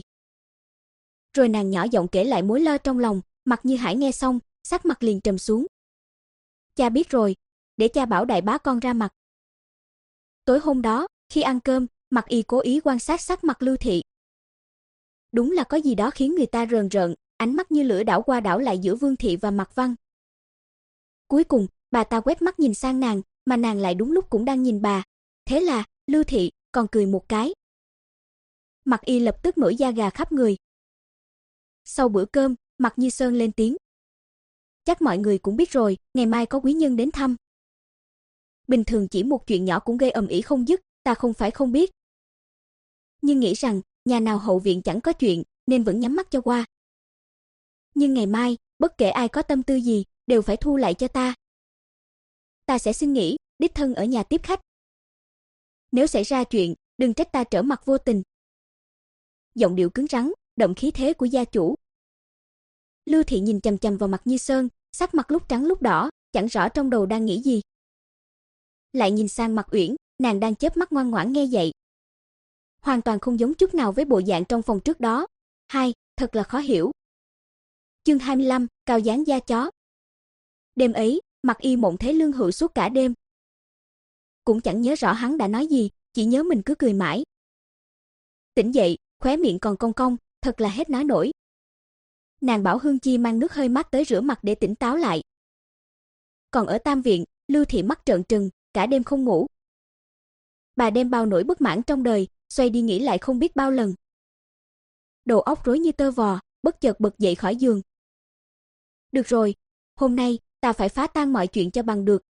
Rồi nàng nhỏ giọng kể lại mối lo trong lòng, Mạc Như Hải nghe xong, sắc mặt liền trầm xuống. Cha biết rồi, để cha bảo đại bá con ra mặt. Tối hôm đó, khi ăn cơm, Mạc Y cố ý quan sát sắc mặt Lưu Thị. Đúng là có gì đó khiến người ta rờn rợn, ánh mắt như lửa đảo qua đảo lại giữa Vương Thị và Mạc Văn. Cuối cùng, bà ta quét mắt nhìn sang nàng, mà nàng lại đúng lúc cũng đang nhìn bà. Thế là, Lưu Thị còn cười một cái. Mạc Y lập tức nổi da gà khắp người. Sau bữa cơm, Mạc Như Sơn lên tiếng. Chắc mọi người cũng biết rồi, ngày mai có quý nhân đến thăm. Bình thường chỉ một chuyện nhỏ cũng gây ầm ĩ không dứt, ta không phải không biết. Nhưng nghĩ rằng, nhà nào hậu viện chẳng có chuyện, nên vẫn nhắm mắt cho qua. Nhưng ngày mai, bất kể ai có tâm tư gì, đều phải thu lại cho ta. Ta sẽ xin nghỉ, đích thân ở nhà tiếp khách. Nếu xảy ra chuyện, đừng trách ta trở mặt vô tình. Giọng điệu cứng rắn, đậm khí thế của gia chủ. Lưu Thị nhìn chằm chằm vào mặt Như Sơn, sắc mặt lúc trắng lúc đỏ, chẳng rõ trong đầu đang nghĩ gì. Lại nhìn sang Mạc Uyển, nàng đang chớp mắt ngoan ngoãn nghe dạy. Hoàn toàn không giống chút nào với bộ dạng trong phòng trước đó. Hai, thật là khó hiểu. Chương hai mươi lăm, cao dáng da chó. Đêm ấy, Mạc Y mộng thấy Lương Hữu suốt cả đêm. Cũng chẳng nhớ rõ hắn đã nói gì, chỉ nhớ mình cứ cười mãi. Tỉnh dậy, khóe miệng còn cong cong, thật là hết nói nổi. Nàng bảo Hương Chi mang nước hơi mát tới rửa mặt để tỉnh táo lại. Còn ở Tam viện, Lưu Thị mắt trợn trừng, cả đêm không ngủ. Bà đem bao nỗi bất mãn trong đời, xoay đi nghĩ lại không biết bao lần. Đầu óc rối như tơ vò, bất chợt bật dậy khỏi giường. Được rồi, hôm nay ta phải phá tan mọi chuyện cho bằng được.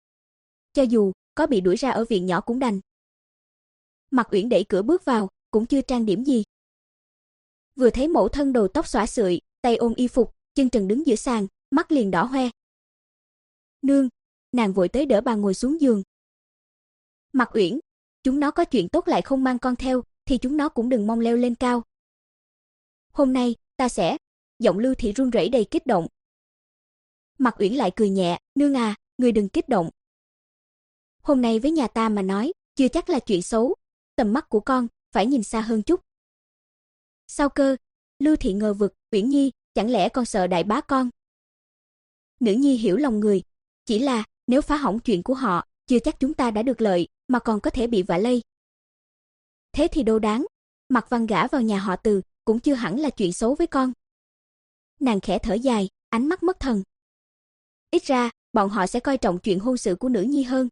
Cho dù có bị đuổi ra ở viện nhỏ cũng đành. Mạc Uyển đẩy cửa bước vào, cũng chưa trang điểm gì. Vừa thấy mẫu thân đầu tóc xõa xụy, tay ôm y phục, chân trần đứng giữa sàn, mắt liền đỏ hoe. Nương, nàng vội tới đỡ bà ngồi xuống giường. Mặc Uyển, chúng nó có chuyện tốt lại không mang con theo, thì chúng nó cũng đừng mong leo lên cao. Hôm nay, ta sẽ... Giọng Lưu Thị run rẩy đầy kích động. Mặc Uyển lại cười nhẹ, nương à, người đừng kích động. Hôm nay với nhà ta mà nói, chưa chắc là chuyện xấu, tầm mắt của con, phải nhìn xa hơn chút. Sao cơ? Lưu Thị ngờ vực, Uyển Nhi, chẳng lẽ con sợ đại bá con? Nữ nhi hiểu lòng người, chỉ là nếu phá hỏng chuyện của họ, chưa chắc chúng ta đã được lợi, mà còn có thể bị vạ lây. Thế thì đâu đáng, Mạc Văn gả vào nhà họ Từ, cũng chưa hẳn là chuyện xấu với con. Nàng khẽ thở dài, ánh mắt mất thần. Ít ra, bọn họ sẽ coi trọng chuyện hôn sự của nữ nhi hơn.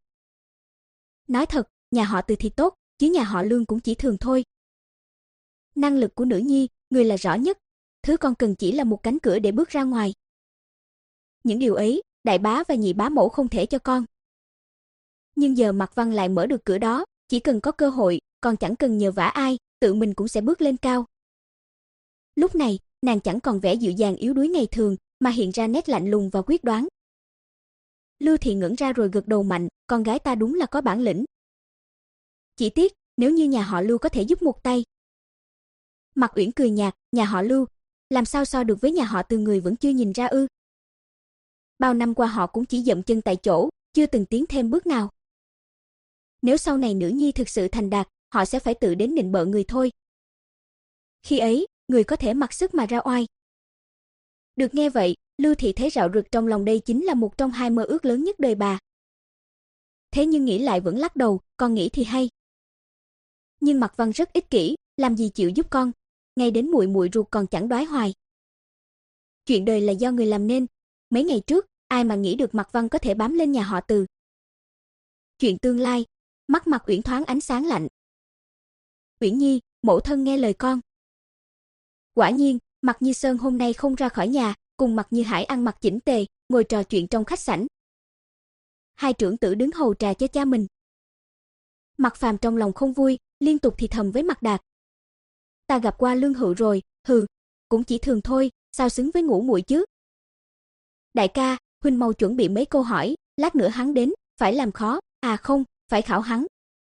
Nói thật, nhà họ Từ thì tốt, chứ nhà họ Lương cũng chỉ thường thôi. Năng lực của nữ nhi, người là rõ nhất, thứ con cần chỉ là một cánh cửa để bước ra ngoài. Những điều ấy, đại bá và nhị bá mẫu không thể cho con. Nhưng giờ Mạc Văn lại mở được cửa đó, chỉ cần có cơ hội, còn chẳng cần nhờ vả ai, tự mình cũng sẽ bước lên cao. Lúc này, nàng chẳng còn vẻ dịu dàng yếu đuối ngày thường, mà hiện ra nét lạnh lùng và quyết đoán. Lưu Thị ngẩn ra rồi gật đầu mạnh, con gái ta đúng là có bản lĩnh. Chỉ tiếc, nếu như nhà họ Lưu có thể giúp một tay. Mạc Uyển cười nhạt, nhà họ Lưu, làm sao so được với nhà họ Từ, người vẫn chưa nhìn ra ư? Bao năm qua họ cũng chỉ dậm chân tại chỗ, chưa từng tiến thêm bước nào. Nếu sau này nữ nhi thực sự thành đạt, họ sẽ phải tự đến nịnh bợ người thôi. Khi ấy, người có thể mặc sức mà ra oai. Được nghe vậy, Lưu Thị thấy rạo rực trong lòng, đây chính là một trong hai mơ ước lớn nhất đời bà. Thế nhưng nghĩ lại vẫn lắc đầu, con nghĩ thì hay. Nhưng Mạc Văn rất ích kỷ, làm gì chịu giúp con, ngay đến muội muội ruột còn chẳng đoái hoài. Chuyện đời là do người làm nên, mấy ngày trước, ai mà nghĩ được Mạc Văn có thể bám lên nhà họ Từ. Chuyện tương lai, mắt Mạc Uyển thoáng ánh sáng lạnh. Uyển Nhi, mẫu thân nghe lời con. Quả nhiên, Mạc Như Sơn hôm nay không ra khỏi nhà, cùng Mạc Như Hải ăn mặc chỉnh tề, ngồi trò chuyện trong khách sảnh. Hai trưởng tử đứng hầu trà cho cha mình. Mạc Phàm trong lòng không vui, liên tục thì thầm với Mạc Đạt. Ta gặp qua Lương Hữu rồi, hừ, cũng chỉ thường thôi, sao xứng với ngũ muội chứ? Đại ca, huynh mau chuẩn bị mấy câu hỏi, lát nữa hắn đến, phải làm khó, à không, phải khảo hắn.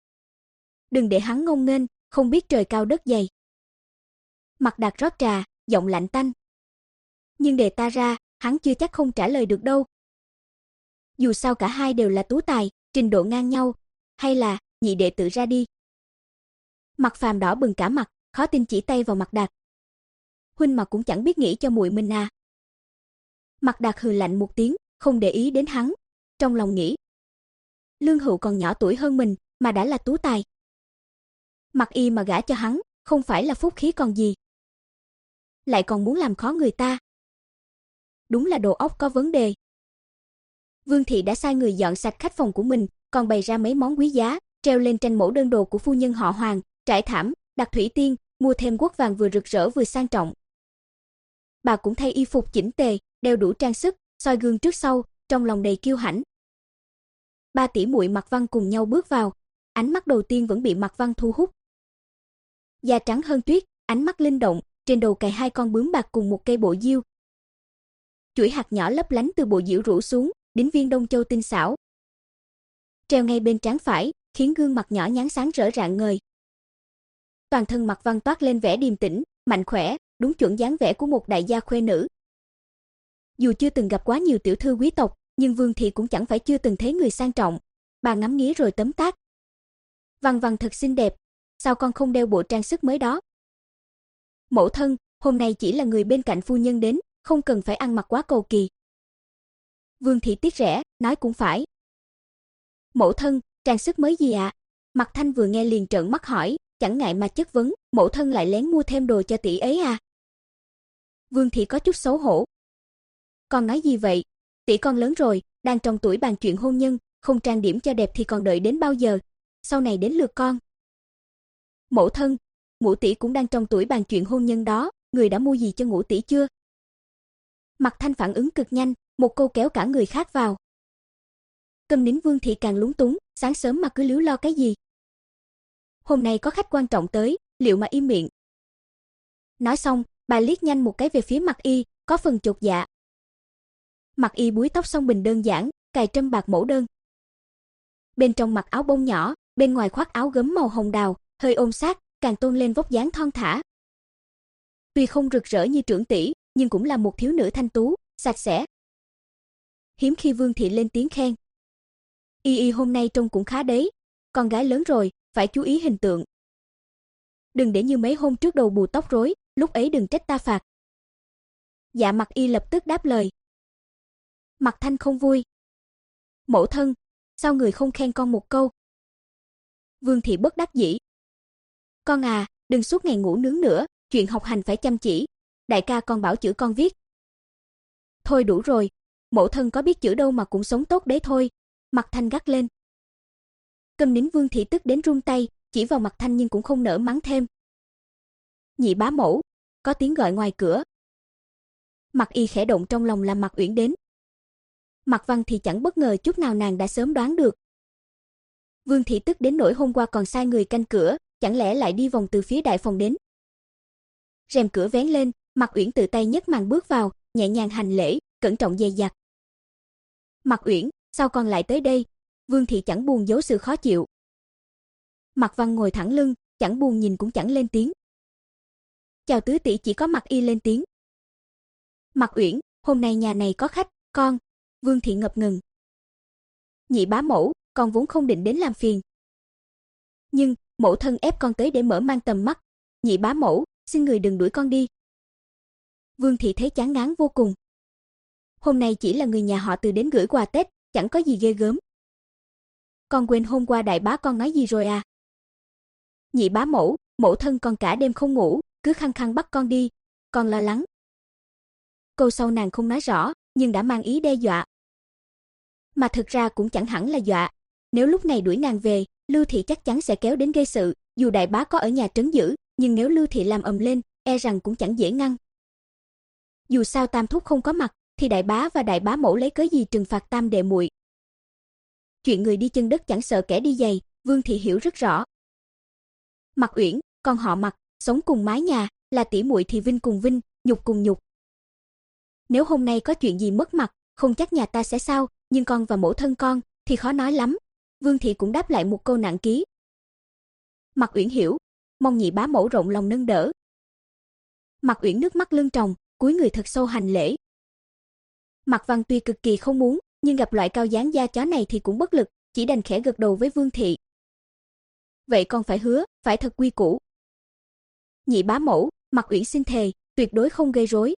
Đừng để hắn ngông nghênh, không biết trời cao đất dày. Mạc Đạt rót trà, giọng lạnh tanh. Nhưng để ta ra, hắn chưa chắc không trả lời được đâu. Dù sao cả hai đều là tú tài, trình độ ngang nhau, hay là nhị đệ tự ra đi. Mạc Phàm đỏ bừng cả mặt, khó tin chỉ tay vào Mạc Đạt. Huynh mà cũng chẳng biết nghĩ cho muội mình à? Mạc Đạt hừ lạnh một tiếng, không để ý đến hắn, trong lòng nghĩ. Lương Hữu còn nhỏ tuổi hơn mình, mà đã là tú tài. Mặc y mà gả cho hắn, không phải là phúc khí còn gì. Lại còn muốn làm khó người ta. Đúng là đầu óc có vấn đề. Vương Thị đã sai người dọn sạch khách phòng của mình, còn bày ra mấy món quý giá, treo lên tranh mẫu đơn đồ của phu nhân họ Hoàng, trải thảm, đặt thủy tiên, mua thêm guốc vàng vừa rực rỡ vừa sang trọng. Bà cũng thay y phục chỉnh tề, đeo đủ trang sức, soi gương trước sau, trong lòng đầy kiêu hãnh. Ba tỷ muội Mạc Văn cùng nhau bước vào, ánh mắt đầu tiên vẫn bị Mạc Văn thu hút. Da trắng hơn tuyết, ánh mắt linh động, trên đầu cài hai con bướm bạc cùng một cây bộ diêu. Chuỗi hạt nhỏ lấp lánh từ bộ diễu rủ xuống, đính viên đông châu tinh xảo. Treo ngay bên trán phải, khiến gương mặt nhỏ nhắn sáng rỡ rạng ngời. Toàn thân Mạc Văn toát lên vẻ điềm tĩnh, mạnh khỏe, đúng chuẩn dáng vẻ của một đại gia khuê nữ. Dù chưa từng gặp quá nhiều tiểu thư quý tộc, nhưng Vương Thị cũng chẳng phải chưa từng thấy người sang trọng. Bà ngắm nghía rồi tấm tắc. Văn Văn thật xinh đẹp, sao con không đeo bộ trang sức mới đó? Mẫu thân, hôm nay chỉ là người bên cạnh phu nhân đến, không cần phải ăn mặc quá cầu kỳ. Vương Thị tiếc rẻ, nói cũng phải. Mẫu thân, trang sức mới gì ạ? À? Mạc Thanh vừa nghe liền trợn mắt hỏi, chẳng ngại mà chất vấn, mẫu thân lại lén mua thêm đồ cho tỷ ấy à? Vương Thị có chút xấu hổ. Con nói gì vậy? Tỷ con lớn rồi, đang trong tuổi bàn chuyện hôn nhân, không trang điểm cho đẹp thì còn đợi đến bao giờ? Sau này đến lượt con. Mẫu thân, ngũ tỷ cũng đang trong tuổi bàn chuyện hôn nhân đó, người đã mua gì cho ngũ tỷ chưa? Mạc Thanh phản ứng cực nhanh, một câu kéo cả người khác vào. Câm nín Vương Thị càng lúng túng, sáng sớm mà cứ líu lo cái gì? Hôm nay có khách quan trọng tới, liệu mà im miệng? Nói xong, bà liếc nhanh một cái về phía Mặc Y, có phần chột dạ. Mặc Y búi tóc xong bình đơn giản, cài trâm bạc mẫu đơn. Bên trong mặc áo bông nhỏ, bên ngoài khoác áo gấm màu hồng đào, hơi ôm sát, càng tôn lên vóc dáng thon thả. Tuy không rực rỡ như trưởng tỷ, nhưng cũng là một thiếu nữ thanh tú, sạch sẽ. Hiếm khi Vương thị lên tiếng khen. Y Y hôm nay trông cũng khá đấy, con gái lớn rồi, phải chú ý hình tượng. Đừng để như mấy hôm trước đầu bù tóc rối, lúc ấy đừng trách ta phạt. Dạ Mặc Y lập tức đáp lời. Mặc Thanh không vui. Mẫu thân, sao người không khen con một câu? Vương thị bất đắc dĩ. Con à, đừng suốt ngày ngủ nướng nữa, chuyện học hành phải chăm chỉ. Đại ca con bảo chữ con viết. Thôi đủ rồi, mẫu thân có biết chữ đâu mà cũng sống tốt đấy thôi. Mặc Thanh gắt lên. Câm nín. Vương thị tức đến run tay, chỉ vào Mặc Thanh nhưng cũng không nỡ mắng thêm. Nhị bá mẫu, có tiếng gọi ngoài cửa. Mặc Y khẽ động trong lòng là Mặc Uyển đến. Mặc Văn thì chẳng bất ngờ chút nào, nàng đã sớm đoán được. Vương thị tức đến nỗi hôm qua còn sai người canh cửa, chẳng lẽ lại đi vòng từ phía đại phòng đến. Rèm cửa vén lên, Mặc Uyển tự tay nhấc màn bước vào, nhẹ nhàng hành lễ, cẩn trọng dè dặt. Mặc Uyển, sao con lại tới đây? Vương thị chẳng buồn giấu sự khó chịu. Mặc Văn ngồi thẳng lưng, chẳng buồn nhìn cũng chẳng lên tiếng. Chào tứ tỷ. Chỉ có Mặc Y lên tiếng. Mặc Uyển, hôm nay nhà này có khách, con. Vương thị ngập ngừng. Nhị bá mẫu, con vốn không định đến làm phiền. Nhưng, mẫu thân ép con tới để mở mang tầm mắt. Nhị bá mẫu, xin người đừng đuổi con đi. Vương thị thấy chán ngán vô cùng. Hôm nay chỉ là người nhà họ Từ đến gửi quà Tết, chẳng có gì ghê gớm. Con quên hôm qua đại bá con nói gì rồi à? Nhị bá mẫu, mẫu thân con cả đêm không ngủ, cứ khăng khăng bắt con đi, con lo lắng. Câu sau nàng không nói rõ, nhưng đã mang ý đe dọa. Mà thực ra cũng chẳng hẳn là dọa, nếu lúc này đuổi nàng về, Lưu thị chắc chắn sẽ kéo đến gây sự, dù đại bá có ở nhà trấn giữ, nhưng nếu Lưu thị làm ầm lên, e rằng cũng chẳng dễ ngăn. Dù sao Tam thúc không có mặt, thì đại bá và đại bá mẫu lấy cớ gì trừng phạt tam đệ muội. Chuyện người đi chân đất chẳng sợ kẻ đi giày, Vương thị hiểu rất rõ. Mặc Uyển, con họ Mặc, sống cùng mái nhà, là tỷ muội thì vinh cùng vinh, nhục cùng nhục. Nếu hôm nay có chuyện gì mất mặt, không chắc nhà ta sẽ sao, nhưng con và mẫu thân con thì khó nói lắm. Vương thị cũng đáp lại một câu nặng ký. Mặc Uyển hiểu, mong nhị bá mẫu rộng lòng nâng đỡ. Mặc Uyển nước mắt lưng tròng, cúi người thật sâu hành lễ. Mặc Văn tuy cực kỳ không muốn, nhưng gặp loại cao dáng da chó này thì cũng bất lực, chỉ đành khẽ gật đầu với Vương thị. Vậy con phải hứa, phải thật quy củ. Nhị bá mẫu, Mặc Uyển xin thề, tuyệt đối không gây rối.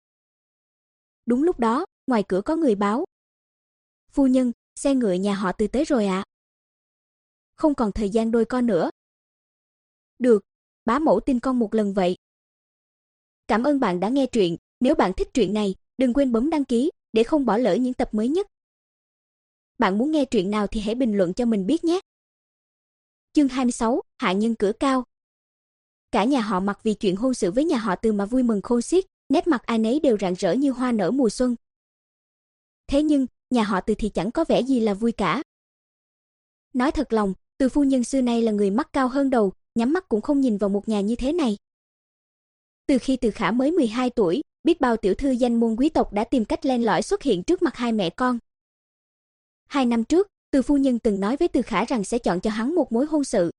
Đúng lúc đó, ngoài cửa có người báo. Phu nhân, xe ngựa nhà họ Từ tới rồi ạ. À. Không còn thời gian đôi co nữa. Được, bá mẫu tin con một lần vậy. Cảm ơn bạn đã nghe truyện, nếu bạn thích truyện này, đừng quên bấm đăng ký để không bỏ lỡ những tập mới nhất. Bạn muốn nghe truyện nào thì hãy bình luận cho mình biết nhé. Chương hai mươi sáu, hạ nhân cửa cao. Cả nhà họ Mặc vì chuyện hôn sự với nhà họ Từ mà vui mừng khôn xiết, nét mặt ai nấy đều rạng rỡ như hoa nở mùa xuân. Thế nhưng, nhà họ Từ thì chẳng có vẻ gì là vui cả. Nói thật lòng, Từ phu nhân xưa nay là người mắt cao hơn đầu, nhắm mắt cũng không nhìn vào một nhà như thế này. Từ khi Từ Khả mới mười hai tuổi, biết bao tiểu thư danh môn quý tộc đã tìm cách len lỏi xuất hiện trước mặt hai mẹ con. Hai năm trước, Từ phu nhân từng nói với Từ Khả rằng sẽ chọn cho hắn một mối hôn sự.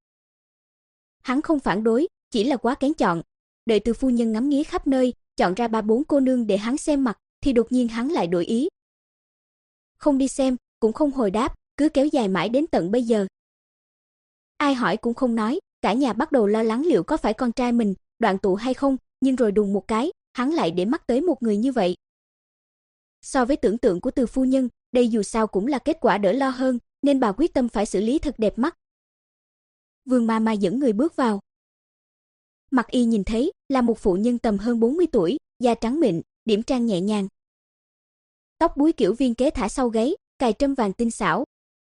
Hắn không phản đối, chỉ là quá kén chọn. Đợi Từ phu nhân ngắm nghía khắp nơi, chọn ra ba bốn cô nương để hắn xem mặt, thì đột nhiên hắn lại đổi ý. Không đi xem, cũng không hồi đáp, cứ kéo dài mãi đến tận bây giờ. Ai hỏi cũng không nói, cả nhà bắt đầu lo lắng liệu có phải con trai mình đoạn tụ hay không, nhưng rồi đùng một cái, hắn lại để mắt tới một người như vậy. So với tưởng tượng của Từ phu nhân, đây dù sao cũng là kết quả đỡ lo hơn, nên bà quyết tâm phải xử lý thật đẹp mắt. Vương Mama dẫn người bước vào. Mặc Y nhìn thấy là một phụ nhân tầm hơn bốn mươi tuổi, da trắng mịn, điểm trang nhẹ nhàng. Tóc búi kiểu viên kế thả sau gáy, cài trâm vàng tinh xảo.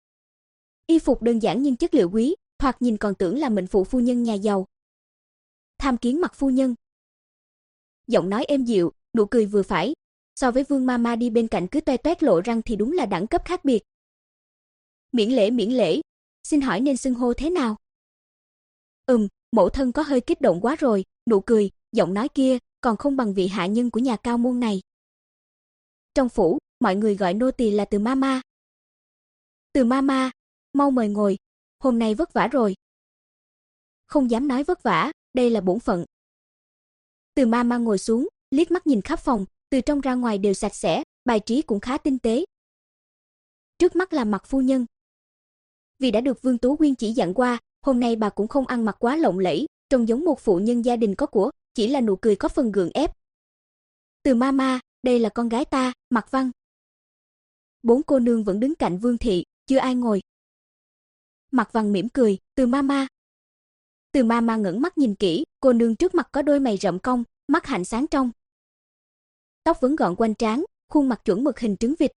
Y phục đơn giản nhưng chất liệu quý, thoạt nhìn còn tưởng là mệnh phụ phu nhân nhà giàu. Tham kiến Mặc phu nhân. Giọng nói êm dịu, nụ cười vừa phải, so với Vương Mama đi bên cạnh cứ toe toét lộ răng thì đúng là đẳng cấp khác biệt. Miễn lễ miễn lễ, xin hỏi nên xưng hô thế nào? Ừm, mẫu thân có hơi kích động quá rồi, nụ cười, giọng nói kia còn không bằng vị hạ nhân của nhà cao môn này. Trong phủ, mọi người gọi nô tỳ là Từ Mama. Từ Mama, mau mời ngồi, hôm nay vất vả rồi. Không dám nói vất vả, đây là bổn phận. Từ Mama ngồi xuống, liếc mắt nhìn khắp phòng, từ trong ra ngoài đều sạch sẽ, bài trí cũng khá tinh tế. Trước mắt là Mạc phu nhân. Vì đã được Vương Tú Quyên chỉ dặn qua, hôm nay bà cũng không ăn mặc quá lộng lẫy, trông giống một phụ nhân gia đình có của, chỉ là nụ cười có phần gượng ép. Từ Mama, đây là con gái ta, Mạc Văn. Bốn cô nương vẫn đứng cạnh Vương thị, chưa ai ngồi. Mạc Văn mỉm cười, Từ Mama. Từ Mama ngẩng mắt nhìn kỹ, cô nương trước mặt có đôi mày rậm cong, mắt hạnh sáng trong. Tóc vấn gọn quanh trán, khuôn mặt chuẩn mực hình trứng vịt.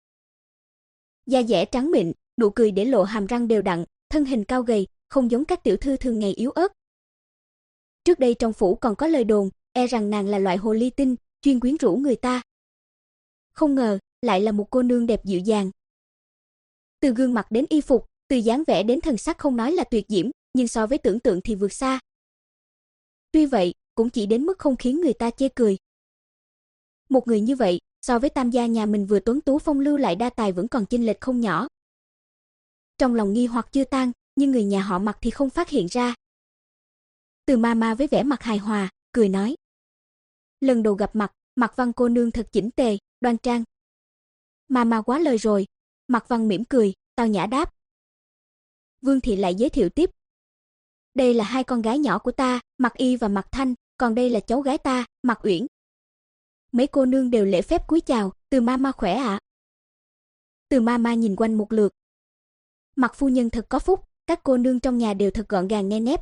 Da dẻ trắng mịn, nụ cười để lộ hàm răng đều đặn, thân hình cao gầy, không giống các tiểu thư thường ngày yếu ớt. Trước đây trong phủ còn có lời đồn, e rằng nàng là loại hồ ly tinh, chuyên quyến rũ người ta. Không ngờ, lại là một cô nương đẹp dịu dàng. Từ gương mặt đến y phục, từ dáng vẻ đến thần sắc không nói là tuyệt diễm, nhưng so với tưởng tượng thì vượt xa. Tuy vậy, cũng chỉ đến mức không khiến người ta chê cười. Một người như vậy, so với tam gia nhà mình vừa tuấn tú phong lưu lại đa tài vẫn còn chênh lệch không nhỏ. Trong lòng nghi hoặc chưa tan, nhưng người nhà họ Mạc thì không phát hiện ra. Từ Mama với vẻ mặt hài hòa, cười nói: "Lần đầu gặp mặt, Mạc Văn cô nương thật chỉnh tề, đoan trang." "Mama quá lời rồi." Mạc Văn mỉm cười, tao nhã đáp. Vương thị lại giới thiệu tiếp: "Đây là hai con gái nhỏ của ta, Mạc Y và Mạc Thanh, còn đây là cháu gái ta, Mạc Uyển." Mấy cô nương đều lễ phép cúi chào, "Từ Mama khỏe ạ." Từ Mama nhìn quanh một lượt. Mạc phu nhân thật có phúc, các cô nương trong nhà đều thật gọn gàng nê nếp.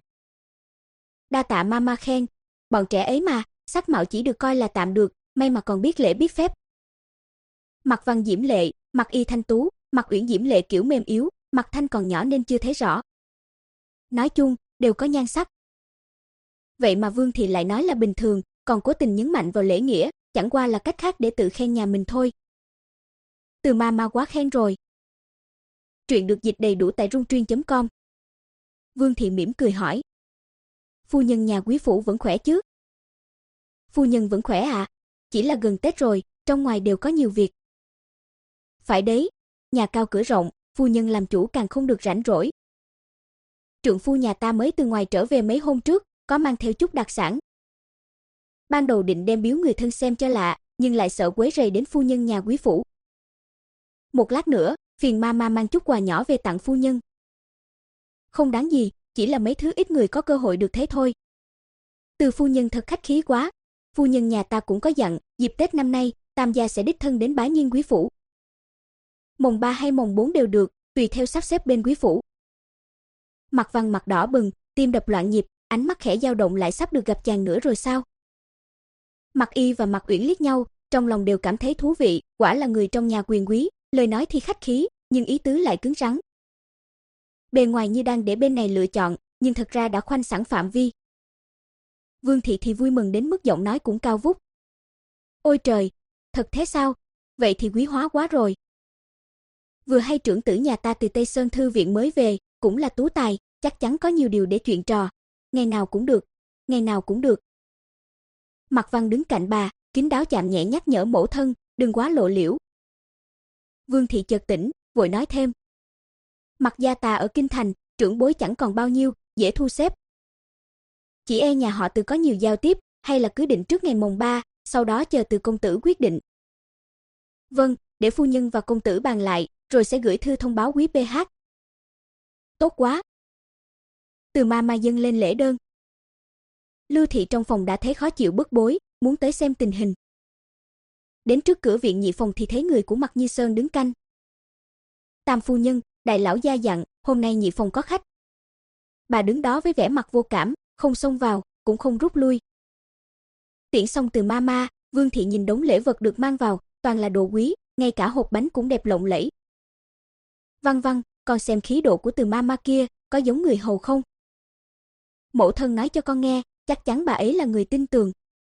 Đa tạ Mama khen, bọn trẻ ấy mà, sắc mạo chỉ được coi là tạm được, may mà còn biết lễ biết phép. Mạc Văn diễm lệ, Mạc Y thanh tú, Mạc Uyển diễm lệ kiểu mềm yếu, Mạc Thanh còn nhỏ nên chưa thấy rõ. Nói chung, đều có nhan sắc. Vậy mà Vương thị lại nói là bình thường, còn cố tình nhấn mạnh vào lễ nghĩa, chẳng qua là cách khác để tự khen nhà mình thôi. Từ Mama quá khen rồi. Truyện được dịch đầy đủ tại rung truyện chấm com. Vương thị mỉm cười hỏi: "Phu nhân nhà quý phủ vẫn khỏe chứ?" "Phu nhân vẫn khỏe ạ, à? Chỉ là gần Tết rồi, trong ngoài đều có nhiều việc." "Phải đấy, nhà cao cửa rộng, phu nhân làm chủ càng không được rảnh rỗi. Trượng phu nhà ta mới từ ngoài trở về mấy hôm trước, có mang theo chút đặc sản. Ban đầu định đem biếu người thân xem cho lạ, nhưng lại sợ quấy rầy đến phu nhân nhà quý phủ. Một lát nữa, phiền Mama mang chút quà nhỏ về tặng phu nhân." "Không đáng gì, chỉ là mấy thứ ít người có cơ hội được thấy thôi." "Từ phu nhân thật khách khí quá, phu nhân nhà ta cũng có dặn, dịp Tết năm nay, tam gia sẽ đích thân đến bái nhiên quý phủ. Mồng ba hay mồng bốn đều được, tùy theo sắp xếp bên quý phủ." Mạc Văn mặt đỏ bừng, tim đập loạn nhịp, ánh mắt khẽ dao động, lại sắp được gặp chàng nữa rồi sao? Mạc Y và Mạc Uyển liếc nhau, trong lòng đều cảm thấy thú vị, quả là người trong nhà quyền quý, lời nói thì khách khí, nhưng ý tứ lại cứng rắn. Bề ngoài như đang để bên này lựa chọn, nhưng thật ra đã khoanh sẵn phạm vi. Vương thị thì vui mừng đến mức giọng nói cũng cao vút. "Ôi trời, thật thế sao? Vậy thì quý hóa quá rồi. Vừa hay trưởng tử nhà ta từ Tây Sơn thư viện mới về, cũng là tú tài, chắc chắn có nhiều điều để chuyện trò. Ngày nào cũng được, ngày nào cũng được." Mạc Văn đứng cạnh bà, kín đáo chạm nhẹ nhắc nhở mẫu thân, đừng quá lộ liễu. Vương thị chợt tỉnh, vội nói thêm: "Mạc gia ta ở kinh thành, trưởng bối chẳng còn bao nhiêu, dễ thu xếp. Chỉ e nhà họ Từ có nhiều giao tiếp, hay là cứ định trước ngày mồng ba, sau đó chờ Từ công tử quyết định." "Vâng, để phu nhân và công tử bàn lại, rồi sẽ gửi thư thông báo quý pê hát." "Tốt quá." Từ Mama dâng lên lễ đơn. Lưu thị trong phòng đã thấy khó chịu bức bối, muốn tới xem tình hình. Đến trước cửa viện nhị phòng thì thấy người của Mạc Như Sơn đứng canh. "Tam phu nhân, đại lão gia dặn, hôm nay nhị phòng có khách." Bà đứng đó với vẻ mặt vô cảm, không xông vào, cũng không rút lui. Tiễn xong Từ Mama, Vương thị nhìn đống lễ vật được mang vào, toàn là đồ quý, ngay cả hộp bánh cũng đẹp lộng lẫy. "Văn Văn, con xem khí độ của Từ Mama kia, có giống người hầu không?" "Mẫu thân nói cho con nghe, chắc chắn bà ấy là người tin tường.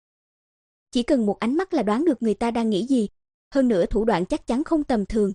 Chỉ cần một ánh mắt là đoán được người ta đang nghĩ gì, hơn nữa thủ đoạn chắc chắn không tầm thường.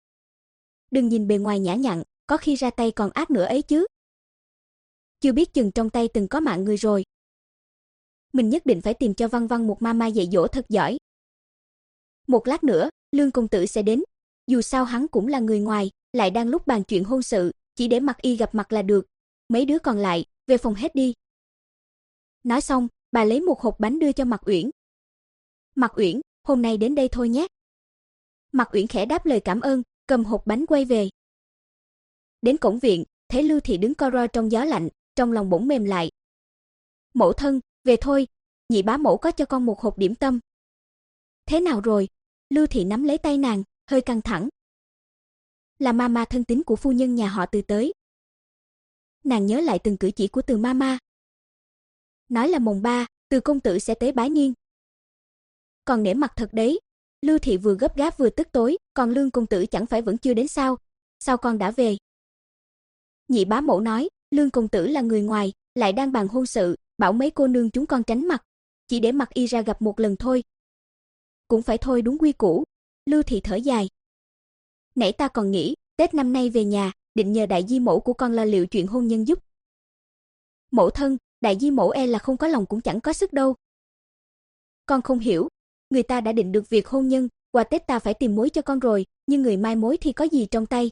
Đừng nhìn bề ngoài nhã nhặn, có khi ra tay còn ác nữa ấy chứ. Chưa biết chừng trong tay từng có mạng người rồi." mình nhất định phải tìm cho Văn Văn một mama dạy dỗ thật giỏi. Một lát nữa, Lương công tử sẽ đến, dù sao hắn cũng là người ngoài, lại đang lúc bàn chuyện hôn sự, chỉ để Mặc Y gặp mặt là được. Mấy đứa còn lại, về phòng hết đi. Nói xong, bà lấy một hộp bánh đưa cho Mạc Uyển. Mạc Uyển, hôm nay đến đây thôi nhé. Mạc Uyển khẽ đáp lời cảm ơn, cầm hộp bánh quay về. Đến cổng viện, thấy Lưu Thị đứng co ro trong gió lạnh, trong lòng bỗng mềm lại. Mẫu thân, về thôi, nhị bá mẫu có cho con một hộp điểm tâm. Thế nào rồi? Lưu Thị nắm lấy tay nàng, hơi căng thẳng. Là mama thân tín của phu nhân nhà họ Từ tới. Nàng nhớ lại từng cử chỉ của Từ mama. Nói là mồng ba, Từ công tử sẽ tới bái nghiêng. Còn nể mặt thật đấy. Lưu Thị vừa gấp gáp vừa tức tối, còn Lương công tử chẳng phải vẫn chưa đến sao? Sao con đã về? Nhị bá mẫu nói, Lương công tử là người ngoài, lại đang bàn hôn sự, bảo mấy cô nương chúng con tránh mặt, chỉ để Mặc Y ra gặp một lần thôi. Cũng phải thôi, đúng quy củ. Lưu Thị thở dài. Nãy ta còn nghĩ, Tết năm nay về nhà, định nhờ đại di mẫu của con lo liệu chuyện hôn nhân giúp. Mẫu thân, đại di mẫu e là không có lòng cũng chẳng có sức đâu. Con không hiểu, người ta đã định được việc hôn nhân, qua Tết ta phải tìm mối cho con rồi, nhưng người mai mối thì có gì trong tay.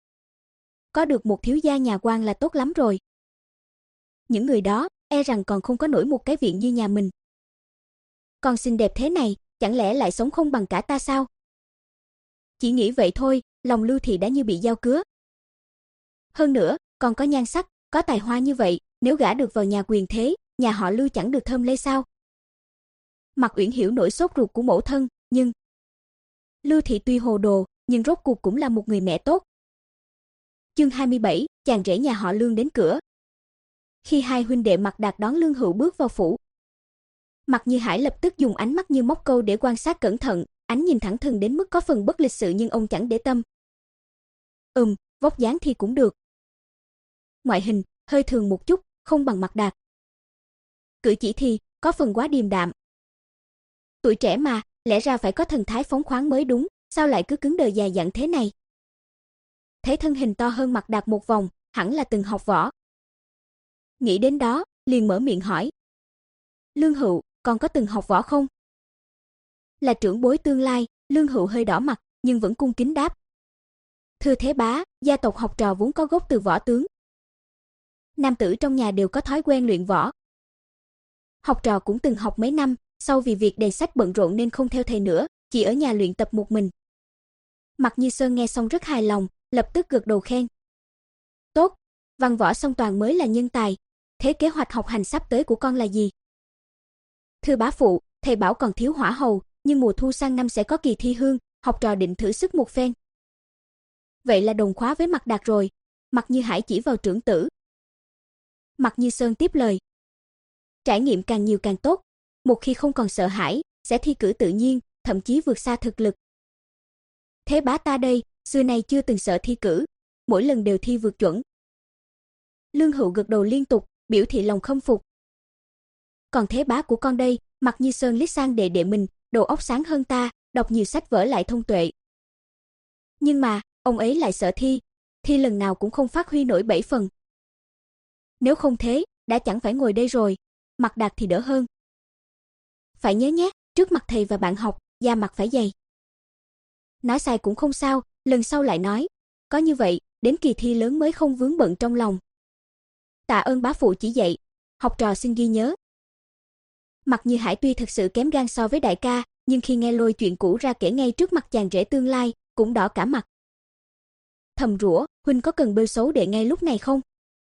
Có được một thiếu gia nhà quan là tốt lắm rồi. Những người đó, e rằng còn không có nổi một cái viện như nhà mình. Con xinh đẹp thế này, chẳng lẽ lại sống không bằng cả ta sao? Chỉ nghĩ vậy thôi, lòng Lưu Thị đã như bị dao cứa. Hơn nữa, còn có nhan sắc, có tài hoa như vậy, nếu gả được vào nhà quyền thế, nhà họ Lưu chẳng được thơm lây sao? Mạc Uyển hiểu nỗi sốt ruột của mẫu thân, nhưng Lưu Thị tuy hồ đồ, nhưng rốt cuộc cũng là một người mẹ tốt. Chương hai mươi bảy, chàng rể nhà họ Lương đến cửa. Khi hai huynh đệ Mạc Đạt đón Lương Hữu bước vào phủ, Mạc Như Hải lập tức dùng ánh mắt như móc câu để quan sát cẩn thận, ánh nhìn thẳng thừng đến mức có phần bất lịch sự nhưng ông chẳng để tâm. Ừm, vóc dáng thì cũng được. Ngoại hình, hơi thường một chút, không bằng Mạc Đạt. Cử chỉ thì, có phần quá điềm đạm. Tuổi trẻ mà, lẽ ra phải có thần thái phóng khoáng mới đúng, sao lại cứ cứng đờ dài dặn thế này? Thấy thân hình to hơn Mạc Đạt một vòng, hẳn là từng học võ. Nghĩ đến đó, liền mở miệng hỏi. Lương Hữu, con có từng học võ không? Là trưởng bối tương lai, Lương Hữu hơi đỏ mặt, nhưng vẫn cung kính đáp. Thưa thế bá, gia tộc học trò vốn có gốc từ võ tướng. Nam tử trong nhà đều có thói quen luyện võ. Học trò cũng từng học mấy năm, sau vì việc đầy sách bận rộn nên không theo thầy nữa, chỉ ở nhà luyện tập một mình. Mạc Như Sơn nghe xong rất hài lòng, lập tức gật đầu khen. Tốt, văn võ song toàn mới là nhân tài. Thế kế hoạch học hành sắp tới của con là gì? Thưa bá phụ, thầy bảo còn thiếu hỏa hầu, nhưng mùa thu sang năm sẽ có kỳ thi hương, học trò định thử sức một phen. Vậy là đồng khóa với Mạc Đạt rồi. Mạc Như Hải chỉ vào trưởng tử. Mạc Như Sơn tiếp lời. Trải nghiệm càng nhiều càng tốt, một khi không còn sợ hãi, sẽ thi cử tự nhiên, thậm chí vượt xa thực lực. Thế bá ta đây, xưa nay chưa từng sợ thi cử, mỗi lần đều thi vượt chuẩn. Lương Hữu gật đầu liên tục, biểu thị lòng khâm phục. Còn thế bá của con đây, Mạc Như Sơn liếc sang đệ đệ mình, đầu óc sáng hơn ta, đọc nhiều sách vở lại thông tuệ. Nhưng mà, ông ấy lại sợ thi, thi lần nào cũng không phát huy nổi bảy phần. Nếu không thế, đã chẳng phải ngồi đây rồi, Mạc Đạt thì đỡ hơn. Phải nhớ nhé, trước mặt thầy và bạn học, da mặt phải dày. Nói sai cũng không sao, lần sau lại nói. Có như vậy, đến kỳ thi lớn mới không vướng bận trong lòng. Tạ ơn bá phụ chỉ dạy, học trò xin ghi nhớ. Mạc Như Hải tuy thật sự kém gan so với đại ca, nhưng khi nghe lôi chuyện cũ ra kể ngay trước mặt chàng rể tương lai, cũng đỏ cả mặt. Thầm rủa, huynh có cần bêu xấu đệ ngay lúc này không?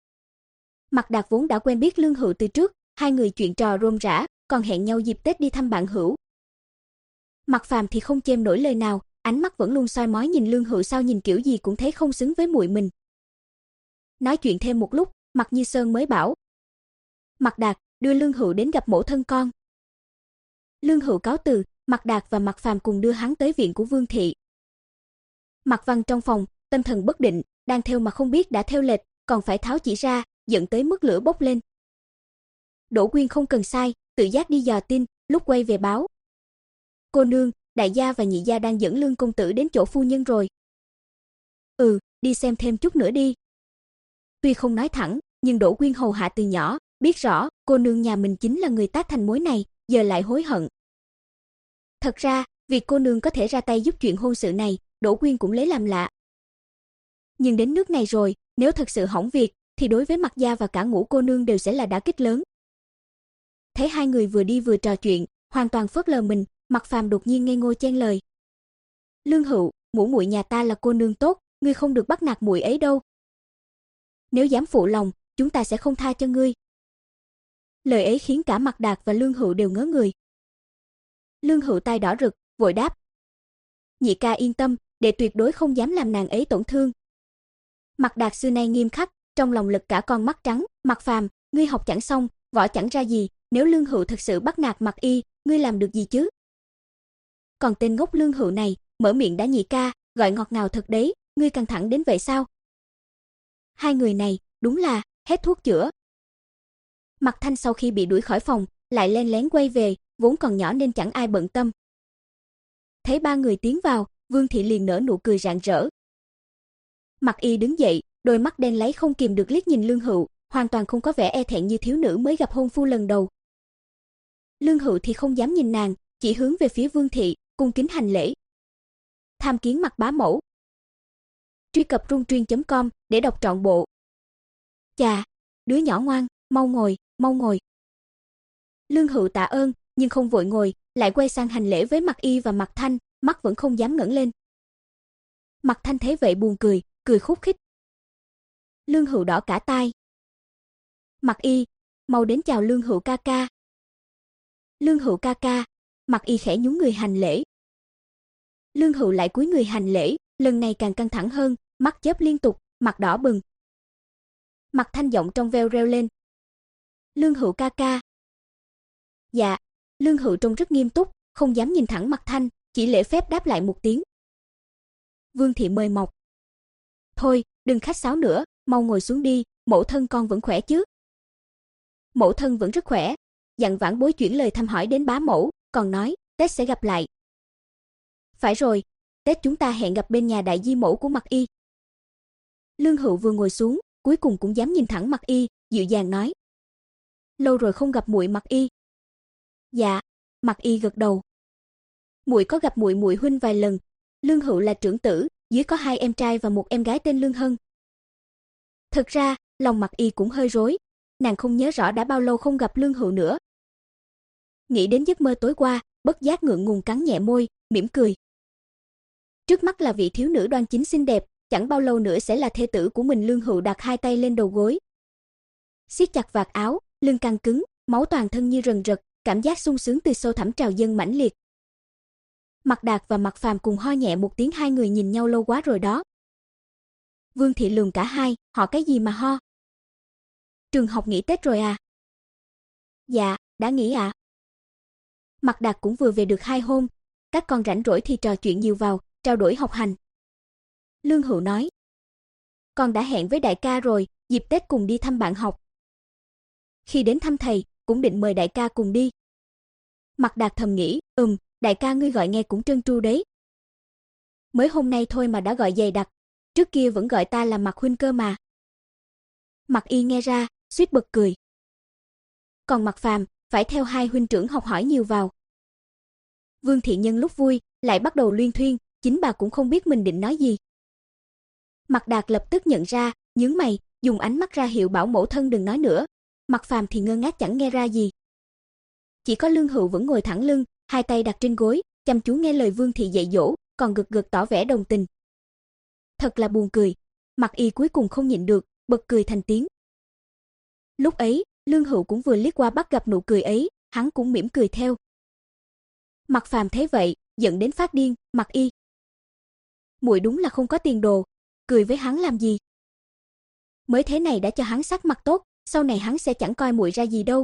Mạc Đạt vốn đã quen biết Lương Hữu từ trước, hai người chuyện trò rôm rả, còn hẹn nhau dịp Tết đi thăm bạn hữu. Mạc Phàm thì không chêm nổi lời nào, ánh mắt vẫn luôn soi mói nhìn Lương Hữu, sao nhìn kiểu gì cũng thấy không xứng với muội mình. Nói chuyện thêm một lúc, Mạc Như Sơn mới bảo. Mạc Đạt, đưa Lương Hữu đến gặp mẫu thân con. Lương Hữu cáo từ, Mạc Đạt và Mạc Phàm cùng đưa hắn tới viện của Vương thị. Mạc Văn trong phòng, tâm thần bất định, đang theo mà không biết đã theo lệch, còn phải tháo chỉ ra, dẫn tới mức lửa bốc lên. Đỗ Quyên không cần sai, tự giác đi dò tin, lúc quay về báo. Cô nương, đại gia và nhị gia đang dẫn Lương công tử đến chỗ phu nhân rồi. Ừ, đi xem thêm chút nữa đi. Tuy không nói thẳng, nhưng Đỗ Quyên hầu hạ từ nhỏ, biết rõ cô nương nhà mình chính là người tác thành mối này, giờ lại hối hận. Thật ra, việc cô nương có thể ra tay giúp chuyện hôn sự này, Đỗ Quyên cũng lấy làm lạ. Nhưng đến nước này rồi, nếu thật sự hỏng việc, thì đối với Mạc gia và cả Ngũ cô nương đều sẽ là đả kích lớn. Thấy hai người vừa đi vừa trò chuyện, hoàn toàn phớt lờ mình, Mạc Phàm đột nhiên ngây ngô chen lời. Lương Hữu, ngũ muội nhà ta là cô nương tốt, ngươi không được bắt nạt muội ấy đâu. Nếu dám phụ lòng, chúng ta sẽ không tha cho ngươi. Lời ấy khiến cả Mạc Đạt và Lương Hữu đều ngớ người. Lương Hữu tai đỏ rực, vội đáp. Nhị ca yên tâm, đệ tuyệt đối không dám làm nàng ấy tổn thương. Mạc Đạt xưa nay nghiêm khắc, trong lòng lực cả con mắt trắng, Mạc Phàm, ngươi học chẳng xong, võ chẳng ra gì, nếu Lương Hữu thật sự bắt nạt Mạc Y, ngươi làm được gì chứ? Còn tên ngốc Lương Hữu này, mở miệng đã nhị ca, gọi ngọt ngào thật đấy, ngươi căng thẳng đến vậy sao? Hai người này, đúng là hết thuốc chữa. Mạc Thanh sau khi bị đuổi khỏi phòng, lại len lén quay về, vốn còn nhỏ nên chẳng ai bận tâm. Thấy ba người tiến vào, Vương thị liền nở nụ cười rạng rỡ. Mạc Y đứng dậy, đôi mắt đen láy không kìm được liếc nhìn Lương Hữu, hoàn toàn không có vẻ e thẹn như thiếu nữ mới gặp hôn phu lần đầu. Lương Hữu thì không dám nhìn nàng, chỉ hướng về phía Vương thị, cung kính hành lễ. Tham kiến Mạc bá mẫu. Truy cập rungtuyên chấm com để đọc trọn bộ. Chà, đứa nhỏ ngoan, mau ngồi, mau ngồi. Lương Hữu tạ ơn, nhưng không vội ngồi, lại quay sang hành lễ với Mạc Y và Mạc Thanh, mắt vẫn không dám ngẩng lên. Mạc Thanh thấy vậy buồn cười, cười khúc khích. Lương Hữu đỏ cả tai. Mạc Y, mau đến chào Lương Hữu ca ca. Lương Hữu ca ca, Mạc Y khẽ nhún người hành lễ. Lương Hữu lại cúi người hành lễ, lần này càng căng thẳng hơn, mắt chớp liên tục, mặt đỏ bừng. Mạc Thanh giọng trong veo reo lên. Lương Hữu ca ca. Dạ, Lương Hữu trông rất nghiêm túc, không dám nhìn thẳng Mạc Thanh, chỉ lễ phép đáp lại một tiếng. Vương thị mời mọc. Thôi, đừng khách sáo nữa, mau ngồi xuống đi, mẫu thân con vẫn khỏe chứ? Mẫu thân vẫn rất khỏe, dặn Vãn Bối chuyển lời thăm hỏi đến bá mẫu, còn nói Tết sẽ gặp lại. Phải rồi, Tết chúng ta hẹn gặp bên nhà đại di mẫu của Mạc Y. Lương Hữu vừa ngồi xuống, cuối cùng cũng dám nhìn thẳng Mạc Y, dịu dàng nói. Lâu rồi không gặp muội Mạc Y. Dạ, Mạc Y gật đầu. Muội có gặp muội muội huynh vài lần, Lương Hữu là trưởng tử, dưới có hai em trai và một em gái tên Lương Hân. Thực ra, lòng Mạc Y cũng hơi rối, nàng không nhớ rõ đã bao lâu không gặp Lương Hữu nữa. Nghĩ đến giấc mơ tối qua, bất giác ngượng ngùng cắn nhẹ môi, mỉm cười. Trước mắt là vị thiếu nữ đoan chính xinh đẹp, chẳng bao lâu nữa sẽ là thê tử của mình. Lương Hữu đặt hai tay lên đầu gối, siết chặt vạt áo, lưng căng cứng, máu toàn thân như rần rật, cảm giác sung sướng từ sâu thẳm trào dâng mãnh liệt. Mạc Đạt và Mạc Phàm cùng ho nhẹ một tiếng, hai người nhìn nhau lâu quá rồi đó. Vương thị lườm cả hai, họ cái gì mà ho? Trường học nghỉ Tết rồi à? Dạ, đã nghỉ ạ. À. Mạc Đạt cũng vừa về được hai hôm, các con rảnh rỗi thì trò chuyện nhiều vào, trao đổi học hành. Lương Hữu nói, con đã hẹn với đại ca rồi, dịp Tết cùng đi thăm bạn học. Khi đến thăm thầy, cũng định mời đại ca cùng đi. Mạc Đạt thầm nghĩ, ừm, đại ca ngươi gọi nghe cũng trơn tru đấy. Mới hôm nay thôi mà đã gọi dày đặc, trước kia vẫn gọi ta là Mạc huynh cơ mà. Mạc Y nghe ra, suýt bật cười. Còn Mạc Phàm, phải theo hai huynh trưởng học hỏi nhiều vào. Vương thị nhân lúc vui, lại bắt đầu luyên thuyên, chính bà cũng không biết mình định nói gì. Mạc Đạt lập tức nhận ra, nhướng mày, dùng ánh mắt ra hiệu bảo mẫu thân đừng nói nữa. Mạc Phàm thì ngơ ngác chẳng nghe ra gì. Chỉ có Lương Hữu vẫn ngồi thẳng lưng, hai tay đặt trên gối, chăm chú nghe lời Vương thị dạy dỗ, còn gật gật tỏ vẻ đồng tình. Thật là buồn cười, Mạc Y cuối cùng không nhịn được, bật cười thành tiếng. Lúc ấy, Lương Hữu cũng vừa liếc qua bắt gặp nụ cười ấy, hắn cũng mỉm cười theo. Mạc Phàm thấy vậy, giận đến phát điên, Mạc Y. Muội đúng là không có tiền đồ, cười với hắn làm gì? Mới thế này đã cho hắn sắc mặt tốt, sau này hắn sẽ chẳng coi muội ra gì đâu.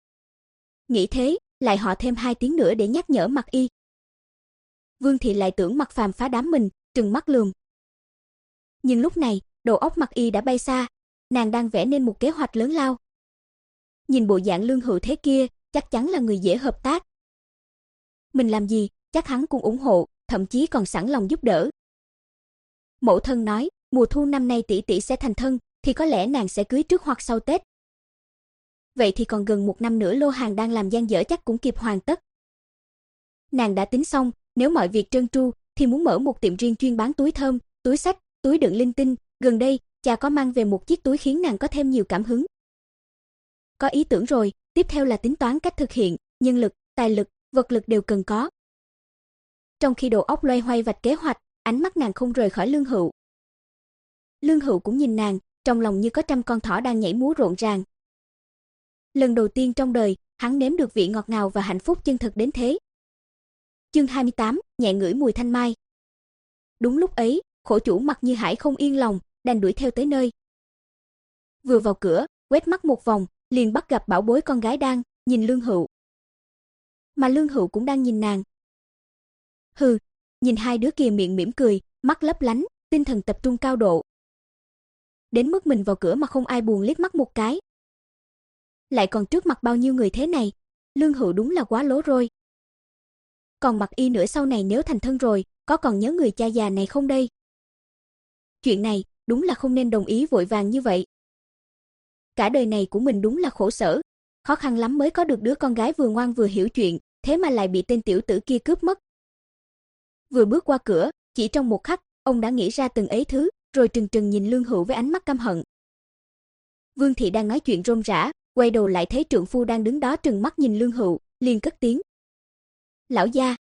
Nghĩ thế, lại họ thêm hai tiếng nữa để nhắc nhở Mạc Y. Vương thị lại tưởng Mạc Phàm phá đám mình, trừng mắt lườm. Nhưng lúc này, đầu óc Mạc Y đã bay xa, nàng đang vẽ nên một kế hoạch lớn lao. Nhìn bộ dạng Lương Hữu thế kia, chắc chắn là người dễ hợp tác. Mình làm gì, chắc hắn cũng ủng hộ, thậm chí còn sẵn lòng giúp đỡ. Mẫu thân nói, mùa thu năm nay tỷ tỷ sẽ thành thân, thì có lẽ nàng sẽ cưới trước hoặc sau Tết. vậy thì còn gần một năm nữa lô hàng đang làm dang dở chắc cũng kịp hoàn tất. Nàng đã tính xong, nếu mọi việc trơn tru thì muốn mở một tiệm riêng chuyên bán túi thơm, túi xách, túi đựng linh tinh. Gần đây, cha có mang về một chiếc túi khiến nàng có thêm nhiều cảm hứng. Có ý tưởng rồi, tiếp theo là tính toán cách thực hiện, nhân lực, tài lực, vật lực đều cần có. Trong khi đầu óc loay hoay vạch kế hoạch, ánh mắt nàng không rời khỏi Lương Hựu. Lương Hựu cũng nhìn nàng, trong lòng như có trăm con thỏ đang nhảy múa rộn ràng. Lần đầu tiên trong đời, hắn nếm được vị ngọt ngào và hạnh phúc chân thực đến thế. Chương hai mươi tám, nhẹ ngửi mùi thanh mai. Đúng lúc ấy, khổ chủ Mặc Như Hải không yên lòng, đành đuổi theo tới nơi. Vừa vào cửa, quét mắt một vòng, liền bắt gặp bảo bối con gái đang nhìn Lương Hựu. Mà Lương Hựu cũng đang nhìn nàng. Hừ, nhìn hai đứa kia miệng mỉm cười, mắt lấp lánh, tinh thần tập trung cao độ. Đến mức mình vào cửa mà không ai buồn liếc mắt một cái. Lại còn trước mặt bao nhiêu người thế này, Lương Hựu đúng là quá lố rồi. Còn Mặc Y nữa sau này nếu thành thân rồi, có còn nhớ người cha già này không đây? Chuyện này, đúng là không nên đồng ý vội vàng như vậy. Cả đời này của mình đúng là khổ sở, khó khăn lắm mới có được đứa con gái vừa ngoan vừa hiểu chuyện, thế mà lại bị tên tiểu tử kia cướp mất. Vừa bước qua cửa, chỉ trong một khắc, ông đã nghĩ ra từng ấy thứ, rồi trừng trừng nhìn Lương Hựu với ánh mắt căm hận. Vương thị đang nói chuyện rôm rả, quay đầu lại thấy trượng phu đang đứng đó trừng mắt nhìn Lương Hựu, liền cất tiếng. Lão gia.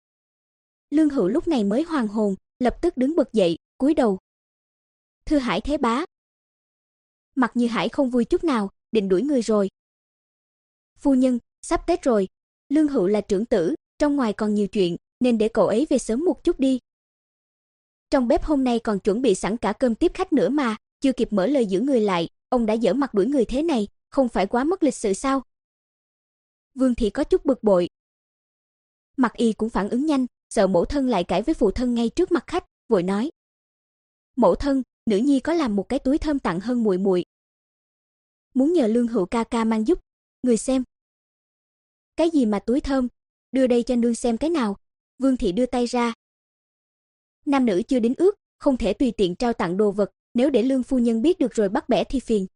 Lương Hựu lúc này mới hoàn hồn, lập tức đứng bật dậy, cúi đầu. Thưa Hải Thế Bá. Mặc Như Hải không vui chút nào, định đuổi người rồi. Phu nhân, sắp Tết rồi, Lương Hựu là trưởng tử, trong ngoài còn nhiều chuyện, nên để cậu ấy về sớm một chút đi. Trong bếp hôm nay còn chuẩn bị sẵn cả cơm tiếp khách nữa mà, chưa kịp mở lời giữ người lại, ông đã dở mặt đuổi người thế này, không phải quá mất lịch sự sao? Vương thị có chút bực bội. Mặc Y cũng phản ứng nhanh, sợ mẫu thân lại cãi với phụ thân ngay trước mặt khách, vội nói: "Mẫu thân, nữ nhi có làm một cái túi thơm tặng hơn muội muội. Muốn nhờ Lương Hựu ca ca mang giúp, người xem." "Cái gì mà túi thơm? Đưa đây cho nương xem cái nào." Vương thị đưa tay ra. Nam nữ chưa đến ước, không thể tùy tiện trao tặng đồ vật, nếu để Lương phu nhân biết được rồi bắt bẻ thì phiền.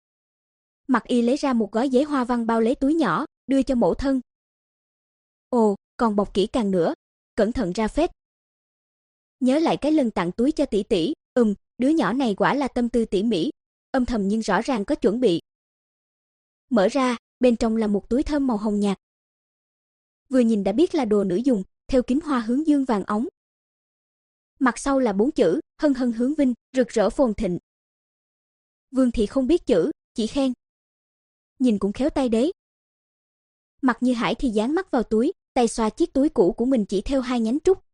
Mặc Y lấy ra một gói giấy hoa văn bao lấy túi nhỏ, đưa cho mẫu thân. Ồ, còn bọc kỹ càng nữa, cẩn thận ra phết. Nhớ lại cái lần tặng túi cho tỷ tỷ, ừm, đứa nhỏ này quả là tâm tư tỉ mỉ, âm thầm nhưng rõ ràng có chuẩn bị. Mở ra, bên trong là một túi thơm màu hồng nhạt. Vừa nhìn đã biết là đồ nữ dùng, theo kính hoa hướng dương vàng óng. Mặt sau là bốn chữ, hân hân hướng vinh, rực rỡ phồn thịnh. Vương thị không biết chữ, chỉ khen. Nhìn cũng khéo tay đấy. Mặc Như Hải thì dán mắt vào túi, tay xoa chiếc túi cũ của mình chỉ theo hai nhánh trúc.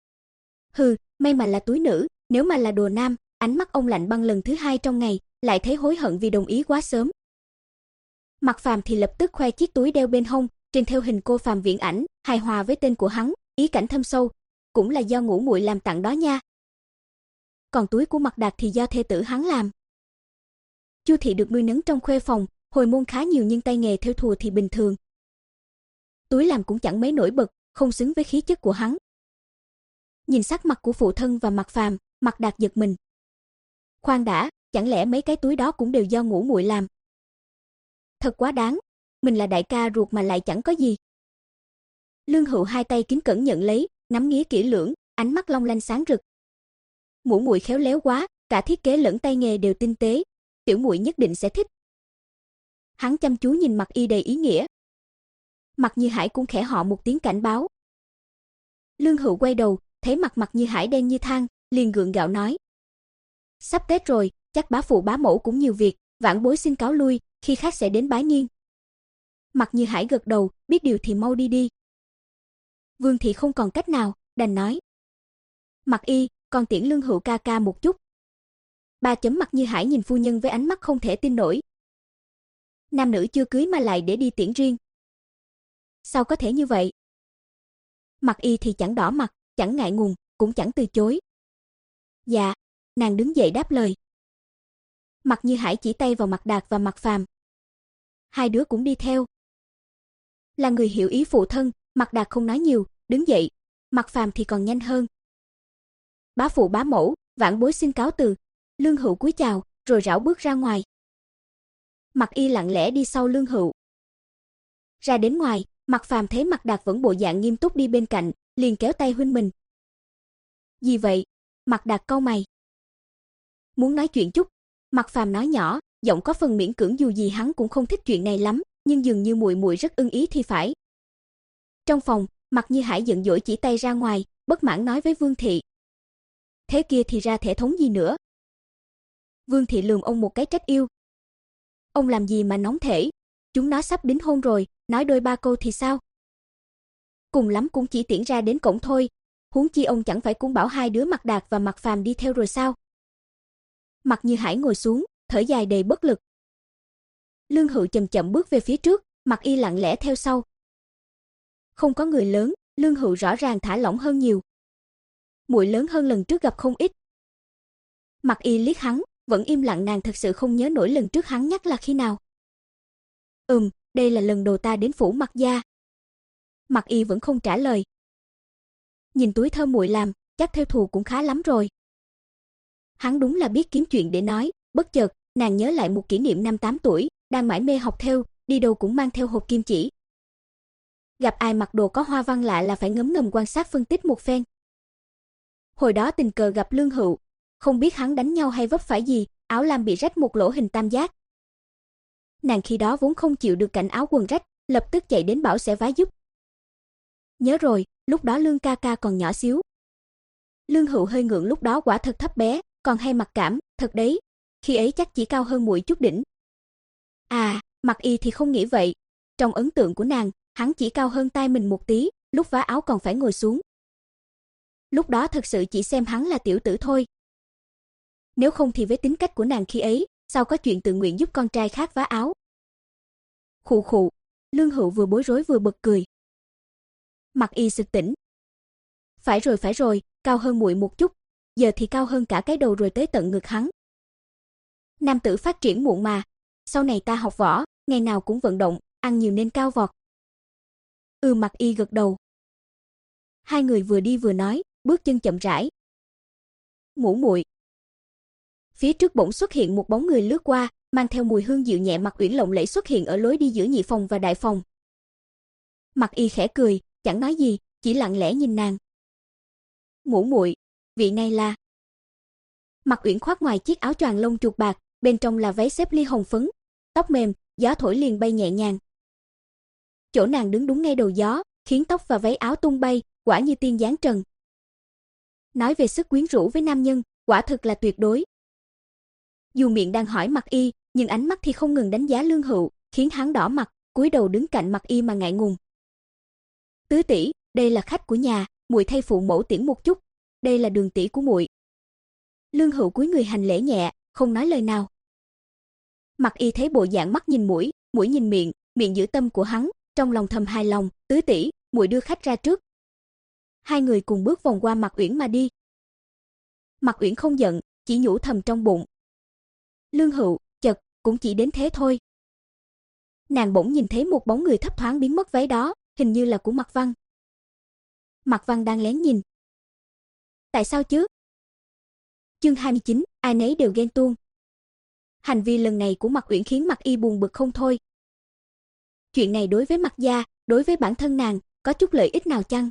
Hừ, may mà là túi nữ, nếu mà là đồ nam, ánh mắt ông lạnh băng lần thứ hai trong ngày, lại thấy hối hận vì đồng ý quá sớm. Mặc Phàm thì lập tức khoe chiếc túi đeo bên hông, trên theo hình cô Phàm Viễn Ảnh, hài hòa với tên của hắn, ý cảnh thâm sâu, cũng là do ngũ muội làm tặng đó nha. Còn túi của Mặc Đạt thì do thê tử hắn làm. Chu thị được nuôi nấng trong khuê phòng, hồi môn khá nhiều nhưng tay nghề thêu thùa thì bình thường. Túi làm cũng chẳng mấy nổi bật, không xứng với khí chất của hắn. Nhìn sắc mặt của phụ thân và Mặc Phàm, Mặc Đạt giật mình. Khoan đã, chẳng lẽ mấy cái túi đó cũng đều do ngũ muội làm? Thật quá đáng, mình là đại ca ruột mà lại chẳng có gì. Lương Hựu hai tay kính cẩn nhận lấy, ngắm nghía kỹ lưỡng, ánh mắt long lanh sáng rực. Ngũ muội khéo léo quá, cả thiết kế lẫn tay nghề đều tinh tế, tiểu muội nhất định sẽ thích. Hắn chăm chú nhìn Mặc Y đầy ý nghĩa. Mặc Như Hải cũng khẽ họ một tiếng cảnh báo. Lương Hựu quay đầu, thấy mặt Mặc Như Hải đen như than, liền gượng gạo nói: "Sắp Tết rồi, chắc bá phụ bá mẫu cũng nhiều việc, vãn bối xin cáo lui, khi khác sẽ đến bái nghiêng." Mặc Như Hải gật đầu, biết điều thì mau đi đi. Vương thị không còn cách nào, đành nói: "Mặc Y, con tiễn Lương Hựu ca ca một chút." Ba chấm Mặc Như Hải nhìn phu nhân với ánh mắt không thể tin nổi. Nam nữ chưa cưới mà lại để đi tiễn riêng. Sao có thể như vậy? Mặc Y thì chẳng đỏ mặt, chẳng ngại ngùng, cũng chẳng từ chối. Dạ, nàng đứng dậy đáp lời. Mặc Như Hải chỉ tay vào Mặc Đạt và Mặc Phàm. Hai đứa cũng đi theo. Là người hiểu ý phụ thân, Mặc Đạt không nói nhiều, đứng dậy, Mặc Phàm thì còn nhanh hơn. Bá phụ bá mẫu, vãn bối xin cáo từ. Lương Hựu cúi chào, rồi rảo bước ra ngoài. Mặc Y lặng lẽ đi sau Lương Hựu. Ra đến ngoài, Mạc Phàm thấy Mạc Đạt vẫn bộ dạng nghiêm túc đi bên cạnh, liền kéo tay huynh mình. Gì vậy? Mạc Đạt cau mày. Muốn nói chuyện chút. Mạc Phàm nói nhỏ, giọng có phần miễn cưỡng dù gì hắn cũng không thích chuyện này lắm, nhưng dường như muội muội rất ưng ý thì phải. Trong phòng, Mạc Như Hải giận dỗi chỉ tay ra ngoài, bất mãn nói với Vương thị. Thế kia thì ra thể thống gì nữa? Vương thị lườm ông một cái trách yêu. Ông làm gì mà nóng thể? Chúng nó sắp đính hôn rồi, nói đôi ba câu thì sao? Cùng lắm cũng chỉ tiễn ra đến cổng thôi, huống chi ông chẳng phải cũng bảo hai đứa Mạc Đạt và Mạc Phàm đi theo rồi sao? Mạc Như Hải ngồi xuống, thở dài đầy bất lực. Lương Hựu chậm chậm bước về phía trước, Mạc Y lặng lẽ theo sau. Không có người lớn, Lương Hựu rõ ràng thả lỏng hơn nhiều. Muội lớn hơn lần trước gặp không ít. Mạc Y liếc hắn, vẫn im lặng, nàng thật sự không nhớ nổi lần trước hắn nhắc là khi nào. Ừm, đây là lần đầu ta đến phủ Mạc gia. Mạc Y vẫn không trả lời. Nhìn túi thơm muội làm, chắc theo thù cũng khá lắm rồi. Hắn đúng là biết kiếm chuyện để nói, bất chợt, nàng nhớ lại một kỷ niệm năm tám tuổi, đang mải mê học theo, đi đâu cũng mang theo hộp kim chỉ. Gặp ai mặc đồ có hoa văn lạ là phải ngấm ngầm quan sát phân tích một phen. Hồi đó tình cờ gặp Lương Hựu, không biết hắn đánh nhau hay vấp phải gì, áo lam bị rách một lỗ hình tam giác. Nàng khi đó vốn không chịu được cảnh áo quần rách, lập tức chạy đến bảo sẽ vá giúp. Nhớ rồi, lúc đó Lương ca ca còn nhỏ xíu. Lương Hựu hơi ngượng, lúc đó quả thật thấp bé, còn hay mặc cảm, thật đấy, khi ấy chắc chỉ cao hơn muội chút đỉnh. À, Mạc Y thì không nghĩ vậy, trong ấn tượng của nàng, hắn chỉ cao hơn tay mình một tí, lúc vá áo còn phải ngồi xuống. Lúc đó thật sự chỉ xem hắn là tiểu tử thôi. Nếu không thì với tính cách của nàng khi ấy, sao có chuyện tự nguyện giúp con trai khác vá áo. Khụ khụ, Lương Hựu vừa bối rối vừa bật cười. Mạc Y sực tỉnh. Phải rồi phải rồi, cao hơn muội một chút, giờ thì cao hơn cả cái đầu rồi tới tận ngực hắn. Nam tử phát triển muộn mà, sau này ta học võ, ngày nào cũng vận động, ăn nhiều nên cao vọt. Ừ, Mạc Y gật đầu. Hai người vừa đi vừa nói, bước chân chậm rãi. Ngủ muội. Phía trước bỗng xuất hiện một bóng người lướt qua, mang theo mùi hương dịu nhẹ, Mặc Uyển lộng lẫy xuất hiện ở lối đi giữa nhị phòng và đại phòng. Mạc Y khẽ cười, chẳng nói gì, chỉ lặng lẽ nhìn nàng. Ngủ muội, vị này là? Mạc Uyển khoác ngoài chiếc áo choàng lông chuột bạc, bên trong là váy xếp ly hồng phấn, tóc mềm, gió thổi liền bay nhẹ nhàng. Chỗ nàng đứng đúng ngay đầu gió, khiến tóc và váy áo tung bay, quả như tiên dáng trần. Nói về sức quyến rũ với nam nhân, quả thực là tuyệt đối. Dù miệng đang hỏi Mạc Y, nhưng ánh mắt thì không ngừng đánh giá Lương Hựu, khiến hắn đỏ mặt, cúi đầu đứng cạnh Mạc Y mà ngại ngùng. Tứ tỷ, đây là khách của nhà, muội thay phụ mẫu tiễn một chút, đây là Đường tỷ của muội. Lương Hựu cúi người hành lễ nhẹ, không nói lời nào. Mạc Y thấy bộ dạng mắt nhìn mũi, mũi nhìn miệng, miệng giữ tâm của hắn, trong lòng thầm hài lòng, tứ tỷ, muội đưa khách ra trước. Hai người cùng bước vòng qua Mạc Uyển mà đi. Mạc Uyển không giận, chỉ nhủ thầm trong bụng. Lương Hựu, chật, cũng chỉ đến thế thôi. Nàng bỗng nhìn thấy một bóng người thấp thoáng biến mất váy đó, hình như là của Mạc Văn. Mạc Văn đang lén nhìn. Tại sao chứ? Chương hai mươi chín, ai nấy đều ghen tuông. Hành vi lần này của Mạc Uyển khiến Mạc Y buồn bực không thôi. Chuyện này đối với Mạc gia, đối với bản thân nàng, có chút lợi ích nào chăng?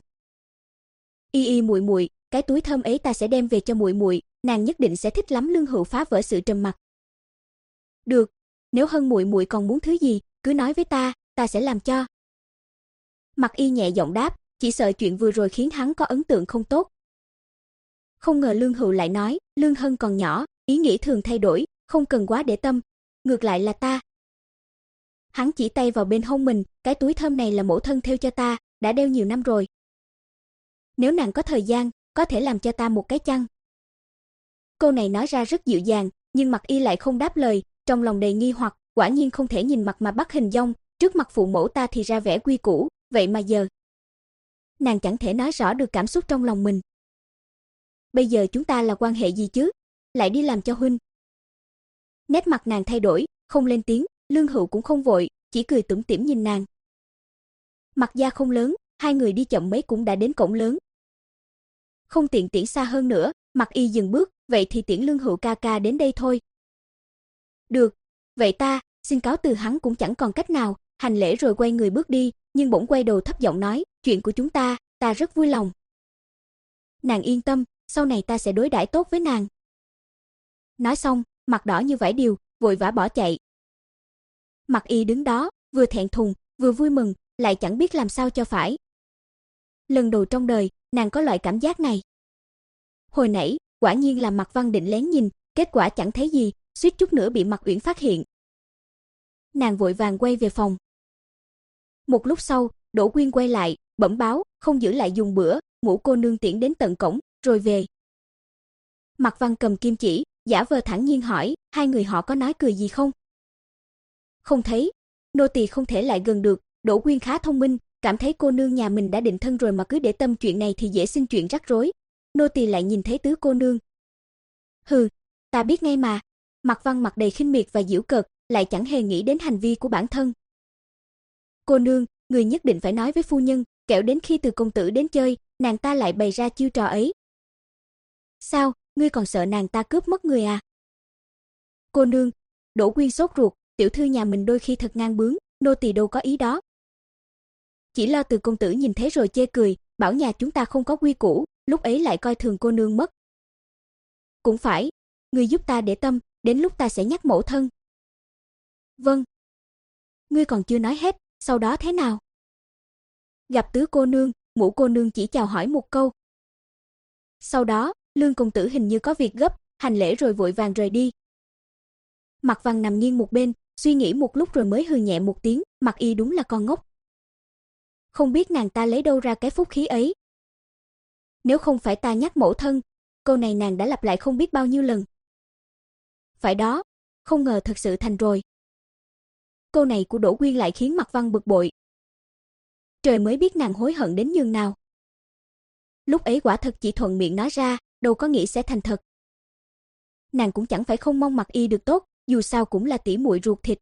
Y y muội muội, cái túi thơm ấy ta sẽ đem về cho muội muội, nàng nhất định sẽ thích lắm. Lương Hựu phá vỡ sự trầm mặc. Được, nếu Hân muội muội còn muốn thứ gì, cứ nói với ta, ta sẽ làm cho. Mạc Y nhẹ giọng đáp, chỉ sợ chuyện vừa rồi khiến hắn có ấn tượng không tốt. Không ngờ Lương Hựu lại nói, Lương Hân còn nhỏ, ý nghĩ thường thay đổi, không cần quá để tâm, ngược lại là ta. Hắn chỉ tay vào bên hông mình, cái túi thơm này là mẫu thân thêu cho ta, đã đeo nhiều năm rồi. Nếu nàng có thời gian, có thể làm cho ta một cái chăng? Câu này nói ra rất dịu dàng, nhưng Mạc Y lại không đáp lời, trong lòng đầy nghi hoặc, quả nhiên không thể nhìn mặt mà bắt hình dong, trước mặt phụ mẫu ta thì ra vẻ quy củ, vậy mà giờ nàng chẳng thể nói rõ được cảm xúc trong lòng mình. Bây giờ chúng ta là quan hệ gì chứ? Lại đi làm cho huynh. Nét mặt nàng thay đổi, không lên tiếng, Lương Hựu cũng không vội, chỉ cười tủm tỉm nhìn nàng. Mạc gia không lớn, hai người đi chậm mấy cũng đã đến cổng lớn. Không tiện tiễn xa hơn nữa, Mạc Y dừng bước, vậy thì tiễn Lương Hựu ca ca đến đây thôi. Được, vậy ta xin cáo từ hắn cũng chẳng còn cách nào, hành lễ rồi quay người bước đi, nhưng bỗng quay đầu thấp giọng nói, chuyện của chúng ta, ta rất vui lòng. Nàng yên tâm, sau này ta sẽ đối đãi tốt với nàng. Nói xong, mặt đỏ như vải điều, vội vã bỏ chạy. Mặc Y đứng đó, vừa thẹn thùng, vừa vui mừng, lại chẳng biết làm sao cho phải. Lần đầu trong đời, nàng có loại cảm giác này. Hồi nãy, quả nhiên là Mạc Văn định lén nhìn, kết quả chẳng thấy gì, suýt chút nữa bị Mạc Uyển phát hiện. Nàng vội vàng quay về phòng. Một lúc sau, Đỗ Quyên quay lại, bẩm báo, không giữ lại dùng bữa, Ngũ cô nương tiễn đến tận cổng, rồi về. Mạc Văn cầm kim chỉ, giả vờ thản nhiên hỏi, hai người họ có nói cười gì không? Không thấy, nô tỳ không thể lại gần được. Đỗ Quyên khá thông minh, cảm thấy cô nương nhà mình đã định thân rồi mà cứ để tâm chuyện này thì dễ sinh chuyện rắc rối. Nô tỳ lại nhìn thấy tứ cô nương. Hừ, ta biết ngay mà. Mạc Văn mặt đầy khinh miệt và giễu cợt, lại chẳng hề nghĩ đến hành vi của bản thân. Cô nương, người nhất định phải nói với phu nhân, kẻo đến khi Từ công tử đến chơi, nàng ta lại bày ra chiêu trò ấy. Sao, ngươi còn sợ nàng ta cướp mất người à? Cô nương, Đỗ Quyên sốt ruột, tiểu thư nhà mình đôi khi thật ngang bướng, nô tỳ đâu có ý đó. Chỉ lo Từ công tử nhìn thấy rồi chê cười, bảo nhà chúng ta không có quy củ, lúc ấy lại coi thường cô nương mất. Cũng phải, ngươi giúp ta để tâm, đến lúc ta sẽ nhắc mẫu thân. Vâng. Ngươi còn chưa nói hết, sau đó thế nào? Gặp tứ cô nương, Ngũ cô nương chỉ chào hỏi một câu. Sau đó, Lương công tử hình như có việc gấp, hành lễ rồi vội vàng rời đi. Mạc Văn nằm nghiêng một bên, suy nghĩ một lúc rồi mới hừ nhẹ một tiếng, Mạc Y đúng là con ngốc. Không biết nàng ta lấy đâu ra cái phúc khí ấy. Nếu không phải ta nhắc mẫu thân, câu này nàng đã lặp lại không biết bao nhiêu lần. Phải đó, không ngờ thật sự thành rồi. Câu này của Đỗ Quyên lại khiến Mạc Văn bực bội. Trời mới biết nàng hối hận đến nhường nào. Lúc ấy quả thật chỉ thuận miệng nói ra, đâu có nghĩ sẽ thành thật. Nàng cũng chẳng phải không mong Mạc Y được tốt, dù sao cũng là tỷ muội ruột thịt.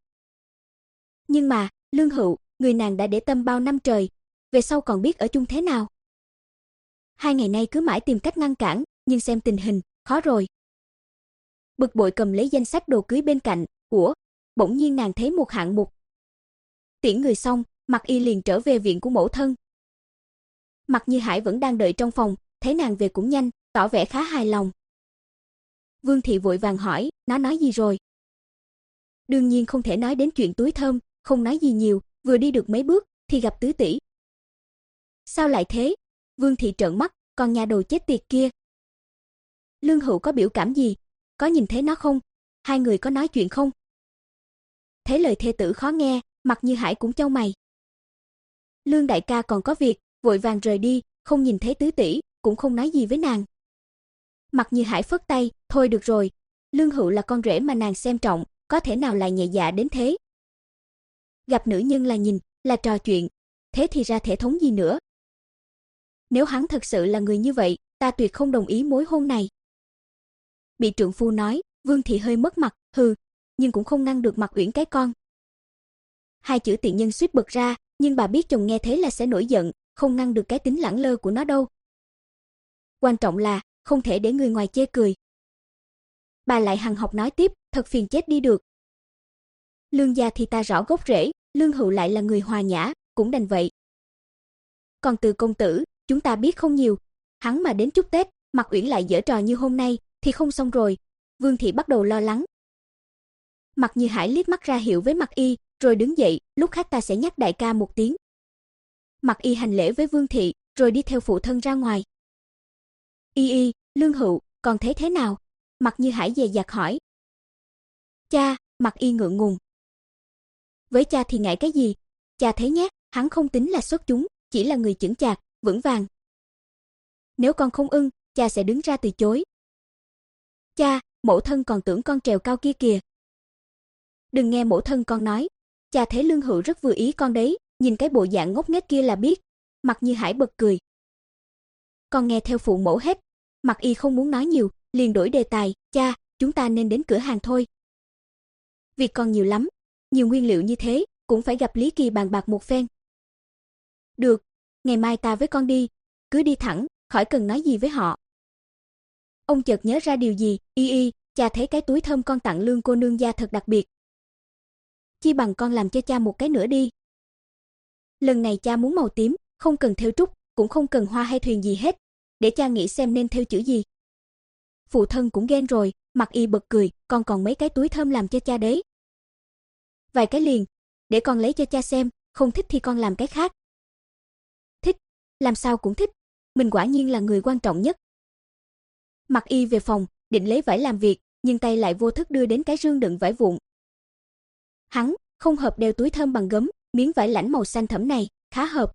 Nhưng mà, Lương Hựu, người nàng đã để tâm bao năm trời, về sau còn biết ở chung thế nào. Hai ngày nay cứ mãi tìm cách ngăn cản, nhưng xem tình hình, khó rồi. Bực bội cầm lấy danh sách đồ cưới bên cạnh, ủa, bỗng nhiên nàng thấy một hạng mục. Tiễn người xong, Mạc Y liền trở về viện của mẫu thân. Mạc Như Hải vẫn đang đợi trong phòng, thấy nàng về cũng nhanh, tỏ vẻ khá hài lòng. Vương thị vội vàng hỏi, nó nói gì rồi? Đương nhiên không thể nói đến chuyện túi thơm, không nói gì nhiều, vừa đi được mấy bước thì gặp tứ tỷ. Sao lại thế? Vương thị trợn mắt, con nhà đầu chết tiệt kia. Lương Hựu có biểu cảm gì? Có nhìn thấy nó không? Hai người có nói chuyện không? Thấy lời thê tử khó nghe, Mạc Như Hải cũng chau mày. Lương đại ca còn có việc, vội vàng rời đi, không nhìn thấy tứ tỷ, cũng không nói gì với nàng. Mạc Như Hải phất tay, thôi được rồi, Lương Hựu là con rể mà nàng xem trọng, có thể nào lại nhẹ dạ đến thế. Gặp nữ nhân là nhìn, là trò chuyện, thế thì ra thể thống gì nữa. Nếu hắn thật sự là người như vậy, ta tuyệt không đồng ý mối hôn này. Bị trượng phu nói, Vương thị hơi mất mặt, hừ, nhưng cũng không ngăn được Mạc Uyển cái con. Hai chữ tiện nhân suýt bật ra, nhưng bà biết chồng nghe thế là sẽ nổi giận, không ngăn được cái tính lẳng lơ của nó đâu. Quan trọng là, không thể để người ngoài chê cười. Bà lại hằng học nói tiếp, thật phiền chết đi được. Lương gia thì ta rõ gốc rễ, Lương Hựu lại là người hòa nhã, cũng đành vậy. Còn Từ công tử, chúng ta biết không nhiều, hắn mà đến chúc Tết, Mạc Uyển lại giở trò như hôm nay, thì không xong rồi. Vương thị bắt đầu lo lắng. Mạc Như Hải liếc mắt ra hiệu với Mạc Y, rồi đứng dậy, lúc khác ta sẽ nhắc đại ca một tiếng. Mạc Y hành lễ với Vương thị, rồi đi theo phụ thân ra ngoài. Y Y, Lương Hựu, còn thấy thế nào? Mạc Như Hải dè dặt hỏi. Cha, Mạc Y ngượng ngùng. Với cha thì ngại cái gì? Cha thấy nhé, hắn không tính là xuất chúng, chỉ là người chững chạc, vững vàng. Nếu con không ưng, cha sẽ đứng ra từ chối. Cha, mẫu thân còn tưởng con trèo cao kia kìa. Đừng nghe mẫu thân con nói, cha thấy Lương Hựu rất vừa ý con đấy, nhìn cái bộ dạng ngốc nghếch kia là biết. Mạc Như Hải bật cười. Con nghe theo phụ mẫu hết. Mạc Y không muốn nói nhiều, liền đổi đề tài, cha, chúng ta nên đến cửa hàng thôi. Việc còn nhiều lắm, nhiều nguyên liệu như thế, cũng phải gặp Lý Kỳ bàn bạc một phen. Được, ngày mai ta với con đi, cứ đi thẳng, khỏi cần nói gì với họ. Ông chợt nhớ ra điều gì, Y Y, cha thấy cái túi thơm con tặng Lương cô nương gia thật đặc biệt. chi bằng con làm cho cha một cái nữa đi. Lần này cha muốn màu tím, không cần thêu trúc, cũng không cần hoa hay thuyền gì hết, để cha nghĩ xem nên thêu chữ gì. Phụ thân cũng ghen rồi, Mặc Y bật cười, con còn mấy cái túi thơm làm cho cha đấy. Vài cái liền, để con lấy cho cha xem, không thích thì con làm cái khác. Thích, làm sao cũng thích, mình quả nhiên là người quan trọng nhất. Mặc Y về phòng, định lấy vải làm việc, nhưng tay lại vô thức đưa đến cái rương đựng vải vụn. Hắn không hợp đeo túi thơm bằng gấm, miếng vải lãnh màu xanh thẫm này, khá hợp.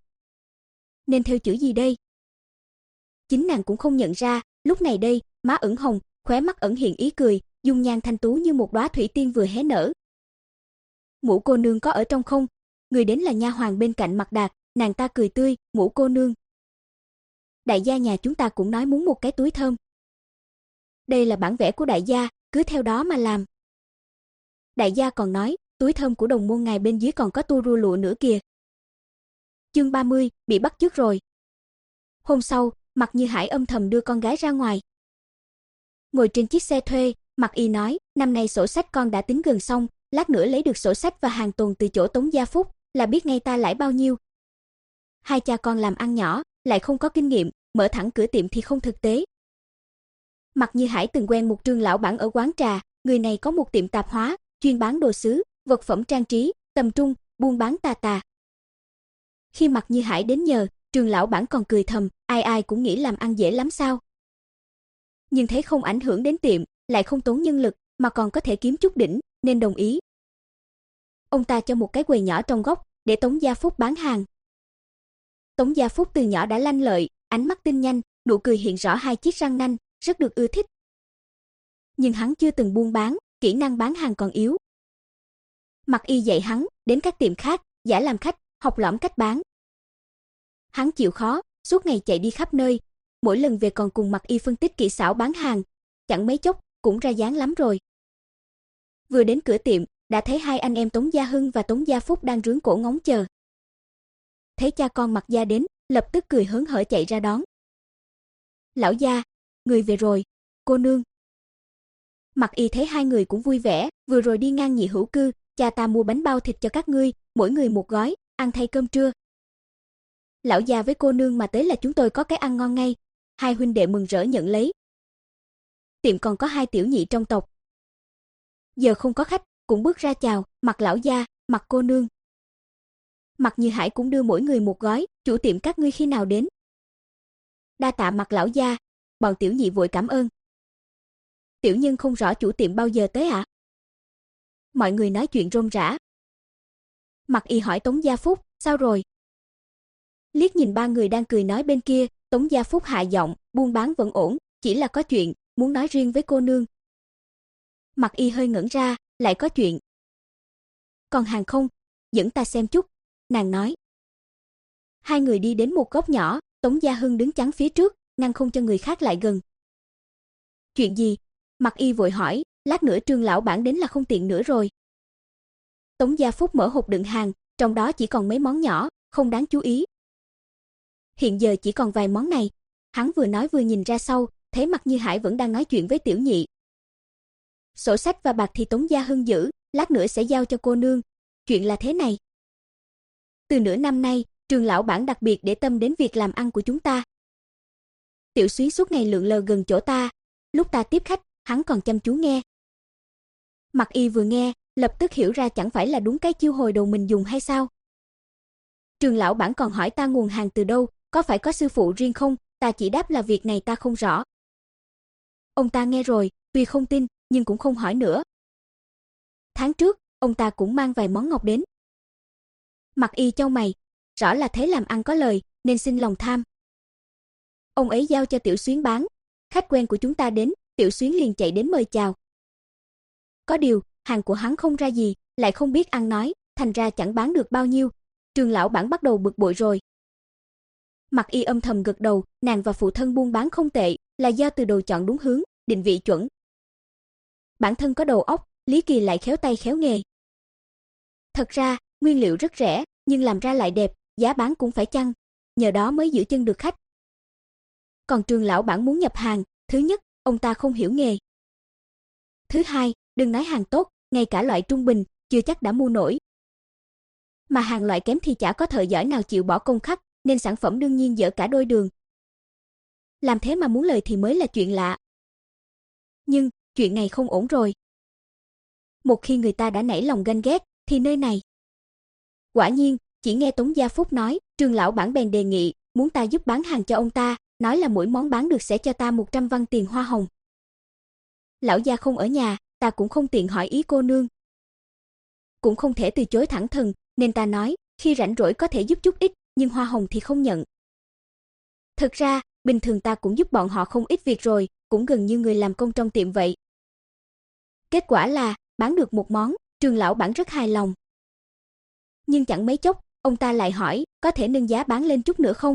Nên thêu chữ gì đây? Chính nàng cũng không nhận ra, lúc này đây, má ửng hồng, khóe mắt ẩn hiện ý cười, dung nhan thanh tú như một đóa thủy tiên vừa hé nở. Ngũ cô nương có ở trong không? Người đến là nha hoàn bên cạnh Mạc Đạt, nàng ta cười tươi, Ngũ cô nương. Đại gia nhà chúng ta cũng nói muốn một cái túi thơm. Đây là bản vẽ của đại gia, cứ theo đó mà làm. Đại gia còn nói, túi thơm của đồng môn ngài bên dưới còn có tu ru lụa nữa kìa. Chương ba mươi, bị bắt chước rồi. Hôm sau, Mạc Như Hải âm thầm đưa con gái ra ngoài. Ngồi trên chiếc xe thuê, Mạc Y nói, năm nay sổ sách con đã tính gần xong, lát nữa lấy được sổ sách và hàng tồn từ chỗ Tống Gia Phúc, là biết ngay ta lãi bao nhiêu. Hai cha con làm ăn nhỏ, lại không có kinh nghiệm, mở thẳng cửa tiệm thì không thực tế. Mạc Như Hải từng quen một Trương lão bản ở quán trà, người này có một tiệm tạp hóa, chuyên bán đồ sứ, vật phẩm trang trí, tầm trung, buôn bán tà tà. Khi Mạc Như Hải đến nhờ, Trương lão bản còn cười thầm, ai ai cũng nghĩ làm ăn dễ lắm sao? Nhưng thấy không ảnh hưởng đến tiệm, lại không tốn nhân lực, mà còn có thể kiếm chút đỉnh, nên đồng ý. Ông ta cho một cái quầy nhỏ trong góc, để Tống Gia Phúc bán hàng. Tống Gia Phúc từ nhỏ đã lanh lợi, ánh mắt tinh nhanh, nụ cười hiện rõ hai chiếc răng nanh, rất được ưa thích. Nhưng hắn chưa từng buôn bán, kỹ năng bán hàng còn yếu. Mạc Y dạy hắn, đến các tiệm khác, giả làm khách, học lỏm cách bán. Hắn chịu khó, suốt ngày chạy đi khắp nơi, mỗi lần về còn cùng Mạc Y phân tích kỹ xảo bán hàng, chẳng mấy chốc cũng ra dáng lắm rồi. Vừa đến cửa tiệm, đã thấy hai anh em Tống Gia Hưng và Tống Gia Phúc đang rướn cổ ngóng chờ. Thấy cha con Mạc gia đến, lập tức cười hớn hở chạy ra đón. Lão gia, người về rồi, cô nương. Mạc Y thấy hai người cũng vui vẻ, vừa rồi đi ngang Nhị Hữu Cư, cha ta mua bánh bao thịt cho các ngươi, mỗi người một gói, ăn thay cơm trưa. Lão gia với cô nương mà tới là chúng tôi có cái ăn ngon ngay. Hai huynh đệ mừng rỡ nhận lấy. Tiệm còn có hai tiểu nhị trong tộc. Giờ không có khách, cũng bước ra chào, Mạc lão gia, Mạc cô nương. Mạc Như Hải cũng đưa mỗi người một gói, chủ tiệm các ngươi khi nào đến? Đa tạ Mạc lão gia, bọn tiểu nhị vội cảm ơn. Tiểu nhân không rõ chủ tiệm bao giờ tới ạ? À? Mọi người nói chuyện rôm rả. Mạc Y hỏi Tống Gia Phúc, sao rồi? Liếc nhìn ba người đang cười nói bên kia, Tống Gia Phúc hạ giọng, buôn bán vẫn ổn, chỉ là có chuyện, muốn nói riêng với cô nương. Mạc Y hơi ngẩn ra, lại có chuyện. Còn hàng không? Dẫn ta xem chút, nàng nói. Hai người đi đến một góc nhỏ, Tống Gia Hưng đứng chắn phía trước, ngăn không cho người khác lại gần. Chuyện gì? Mạc Y vội hỏi, lát nữa Trương lão bản đến là không tiện nữa rồi. Tống Gia Phúc mở hộp đựng hàng, trong đó chỉ còn mấy món nhỏ, không đáng chú ý. Hiện giờ chỉ còn vài món này. Hắn vừa nói vừa nhìn ra sau, thấy Mạc Như Hải vẫn đang nói chuyện với tiểu nhị. Sổ sách và bạc thì Tống Gia Hưng giữ, lát nữa sẽ giao cho cô nương. Chuyện là thế này. Từ nửa năm nay, Trương lão bản đặc biệt để tâm đến việc làm ăn của chúng ta. Tiểu Xuyến suốt ngày lượn lờ gần chỗ ta, lúc ta tiếp khách, hắn còn chăm chú nghe. Mạc Y vừa nghe, lập tức hiểu ra chẳng phải là đúng cái chiêu hồi đầu mình dùng hay sao? Trương lão bản còn hỏi ta nguồn hàng từ đâu, có phải có sư phụ riêng không? Ta chỉ đáp là việc này ta không rõ. Ông ta nghe rồi, tuy không tin, nhưng cũng không hỏi nữa. Tháng trước, ông ta cũng mang vài món ngọc đến. Mạc Y chau mày, rõ là thấy làm ăn có lời, nên xin lòng tham. Ông ấy giao cho Tiểu Xuyến bán, khách quen của chúng ta đến, Tiểu Xuyến liền chạy đến mời chào. Có điều, hàng của hắn không ra gì, lại không biết ăn nói, thành ra chẳng bán được bao nhiêu. Trương lão bản bắt đầu bực bội rồi. Mạc Y âm thầm gật đầu, nàng và phụ thân buôn bán không tệ, là do từ đầu chọn đúng hướng, định vị chuẩn. Bản thân có đầu óc, Lý Kỳ lại khéo tay khéo nghề. Thật ra, nguyên liệu rất rẻ, nhưng làm ra lại đẹp, giá bán cũng phải chăng, nhờ đó mới giữ chân được khách. Còn Trương lão bản muốn nhập hàng, thứ nhất, ông ta không hiểu nghề. Thứ hai, đừng nói hàng tốt, ngay cả loại trung bình, chưa chắc đã mua nổi. Mà hàng loại kém thì chả có thợ giỏi nào chịu bỏ công khắc, nên sản phẩm đương nhiên dở cả đôi đường. Làm thế mà muốn lời thì mới là chuyện lạ. Nhưng, chuyện này không ổn rồi. Một khi người ta đã nảy lòng ganh ghét, thì nơi này. Quả nhiên, chỉ nghe Tống Gia Phúc nói, Trương lão bản bèn đề nghị, muốn ta giúp bán hàng cho ông ta, nói là mỗi món bán được sẽ cho ta một trăm văn tiền hoa hồng. Lão gia không ở nhà, ta cũng không tiện hỏi ý cô nương. Cũng không thể từ chối thẳng thừng, nên ta nói, khi rảnh rỗi có thể giúp chút ít, nhưng hoa hồng thì không nhận. Thực ra, bình thường ta cũng giúp bọn họ không ít việc rồi, cũng gần như người làm công trong tiệm vậy. Kết quả là, bán được một món, Trương lão bản rất hài lòng. Nhưng chẳng mấy chốc, ông ta lại hỏi, có thể nâng giá bán lên chút nữa không?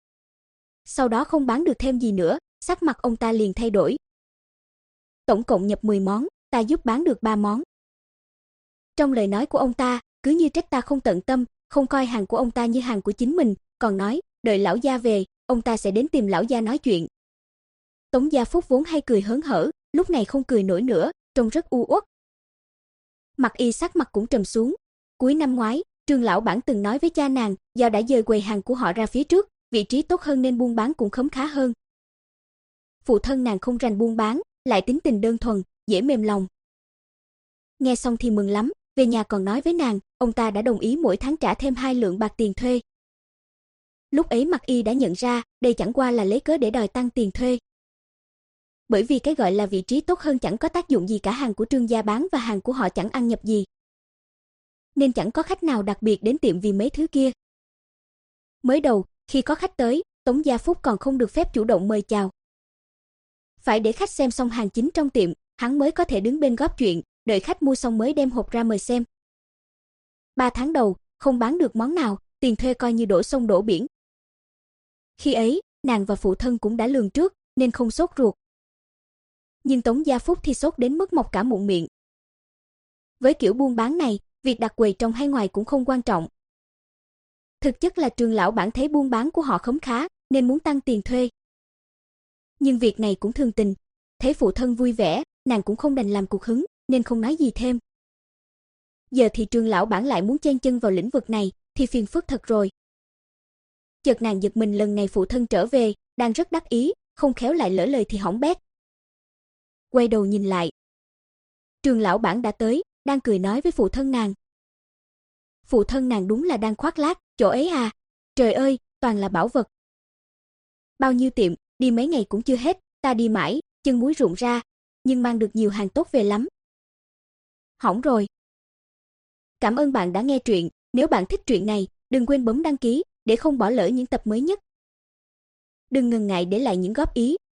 Sau đó không bán được thêm gì nữa, sắc mặt ông ta liền thay đổi. Tổng cộng nhập mười món, ta giúp bán được ba món. Trong lời nói của ông ta, cứ như trách ta không tận tâm, không coi hàng của ông ta như hàng của chính mình, còn nói, đợi lão gia về, ông ta sẽ đến tìm lão gia nói chuyện. Tống Gia Phúc vốn hay cười hớn hở, lúc này không cười nổi nữa, trông rất u uất. Mặc Y sắc mặt cũng trầm xuống. Cuối năm ngoái, Trương lão bản từng nói với cha nàng, do đã dời quầy hàng của họ ra phía trước, vị trí tốt hơn nên buôn bán cũng khấm khá hơn. Phụ thân nàng không rành buôn bán, lại tính tình đơn thuần, dễ mềm lòng. Nghe xong thì mừng lắm, về nhà còn nói với nàng, ông ta đã đồng ý mỗi tháng trả thêm hai lượng bạc tiền thuê. Lúc ấy Mặc Y đã nhận ra, đây chẳng qua là lấy cớ để đòi tăng tiền thuê. Bởi vì cái gọi là vị trí tốt hơn chẳng có tác dụng gì cả, hàng của Trương gia bán và hàng của họ chẳng ăn nhập gì. Nên chẳng có khách nào đặc biệt đến tiệm vì mấy thứ kia. Mới đầu, khi có khách tới, Tống Gia Phúc còn không được phép chủ động mời chào. Phải để khách xem xong hàng chính trong tiệm, hắn mới có thể đứng bên góp chuyện, đợi khách mua xong mới đem hộp ra mời xem. Ba tháng đầu, không bán được món nào, tiền thuê coi như đổ sông đổ biển. Khi ấy, nàng và phụ thân cũng đã lường trước, nên không sốt ruột. Nhưng Tống Gia Phúc thì sốt đến mức mọc cả mụn miệng. Với kiểu buôn bán này, việc đặt quầy trong hay ngoài cũng không quan trọng. Thực chất là Trương lão bản thấy buôn bán của họ khấm khá, nên muốn tăng tiền thuê. Nhưng việc này cũng thường tình, thấy phụ thân vui vẻ, nàng cũng không đành làm cục hứng, nên không nói gì thêm. Giờ thì Trương lão bản lại muốn chen chân vào lĩnh vực này, thì phiền phức thật rồi. Chợt nàng giật mình, lần này phụ thân trở về, đang rất đắc ý, không khéo lại lỡ lời thì hỏng bét. Quay đầu nhìn lại, Trương lão bản đã tới, đang cười nói với phụ thân nàng. Phụ thân nàng đúng là đang khoác lác, chỗ ấy à, trời ơi, toàn là bảo vật. Bao nhiêu tiệm, đi mấy ngày cũng chưa hết, ta đi mãi, chân muối rụng ra, nhưng mang được nhiều hàng tốt về lắm. Hỏng rồi. Cảm ơn bạn đã nghe truyện, nếu bạn thích truyện này, đừng quên bấm đăng ký để không bỏ lỡ những tập mới nhất. Đừng ngần ngại để lại những góp ý,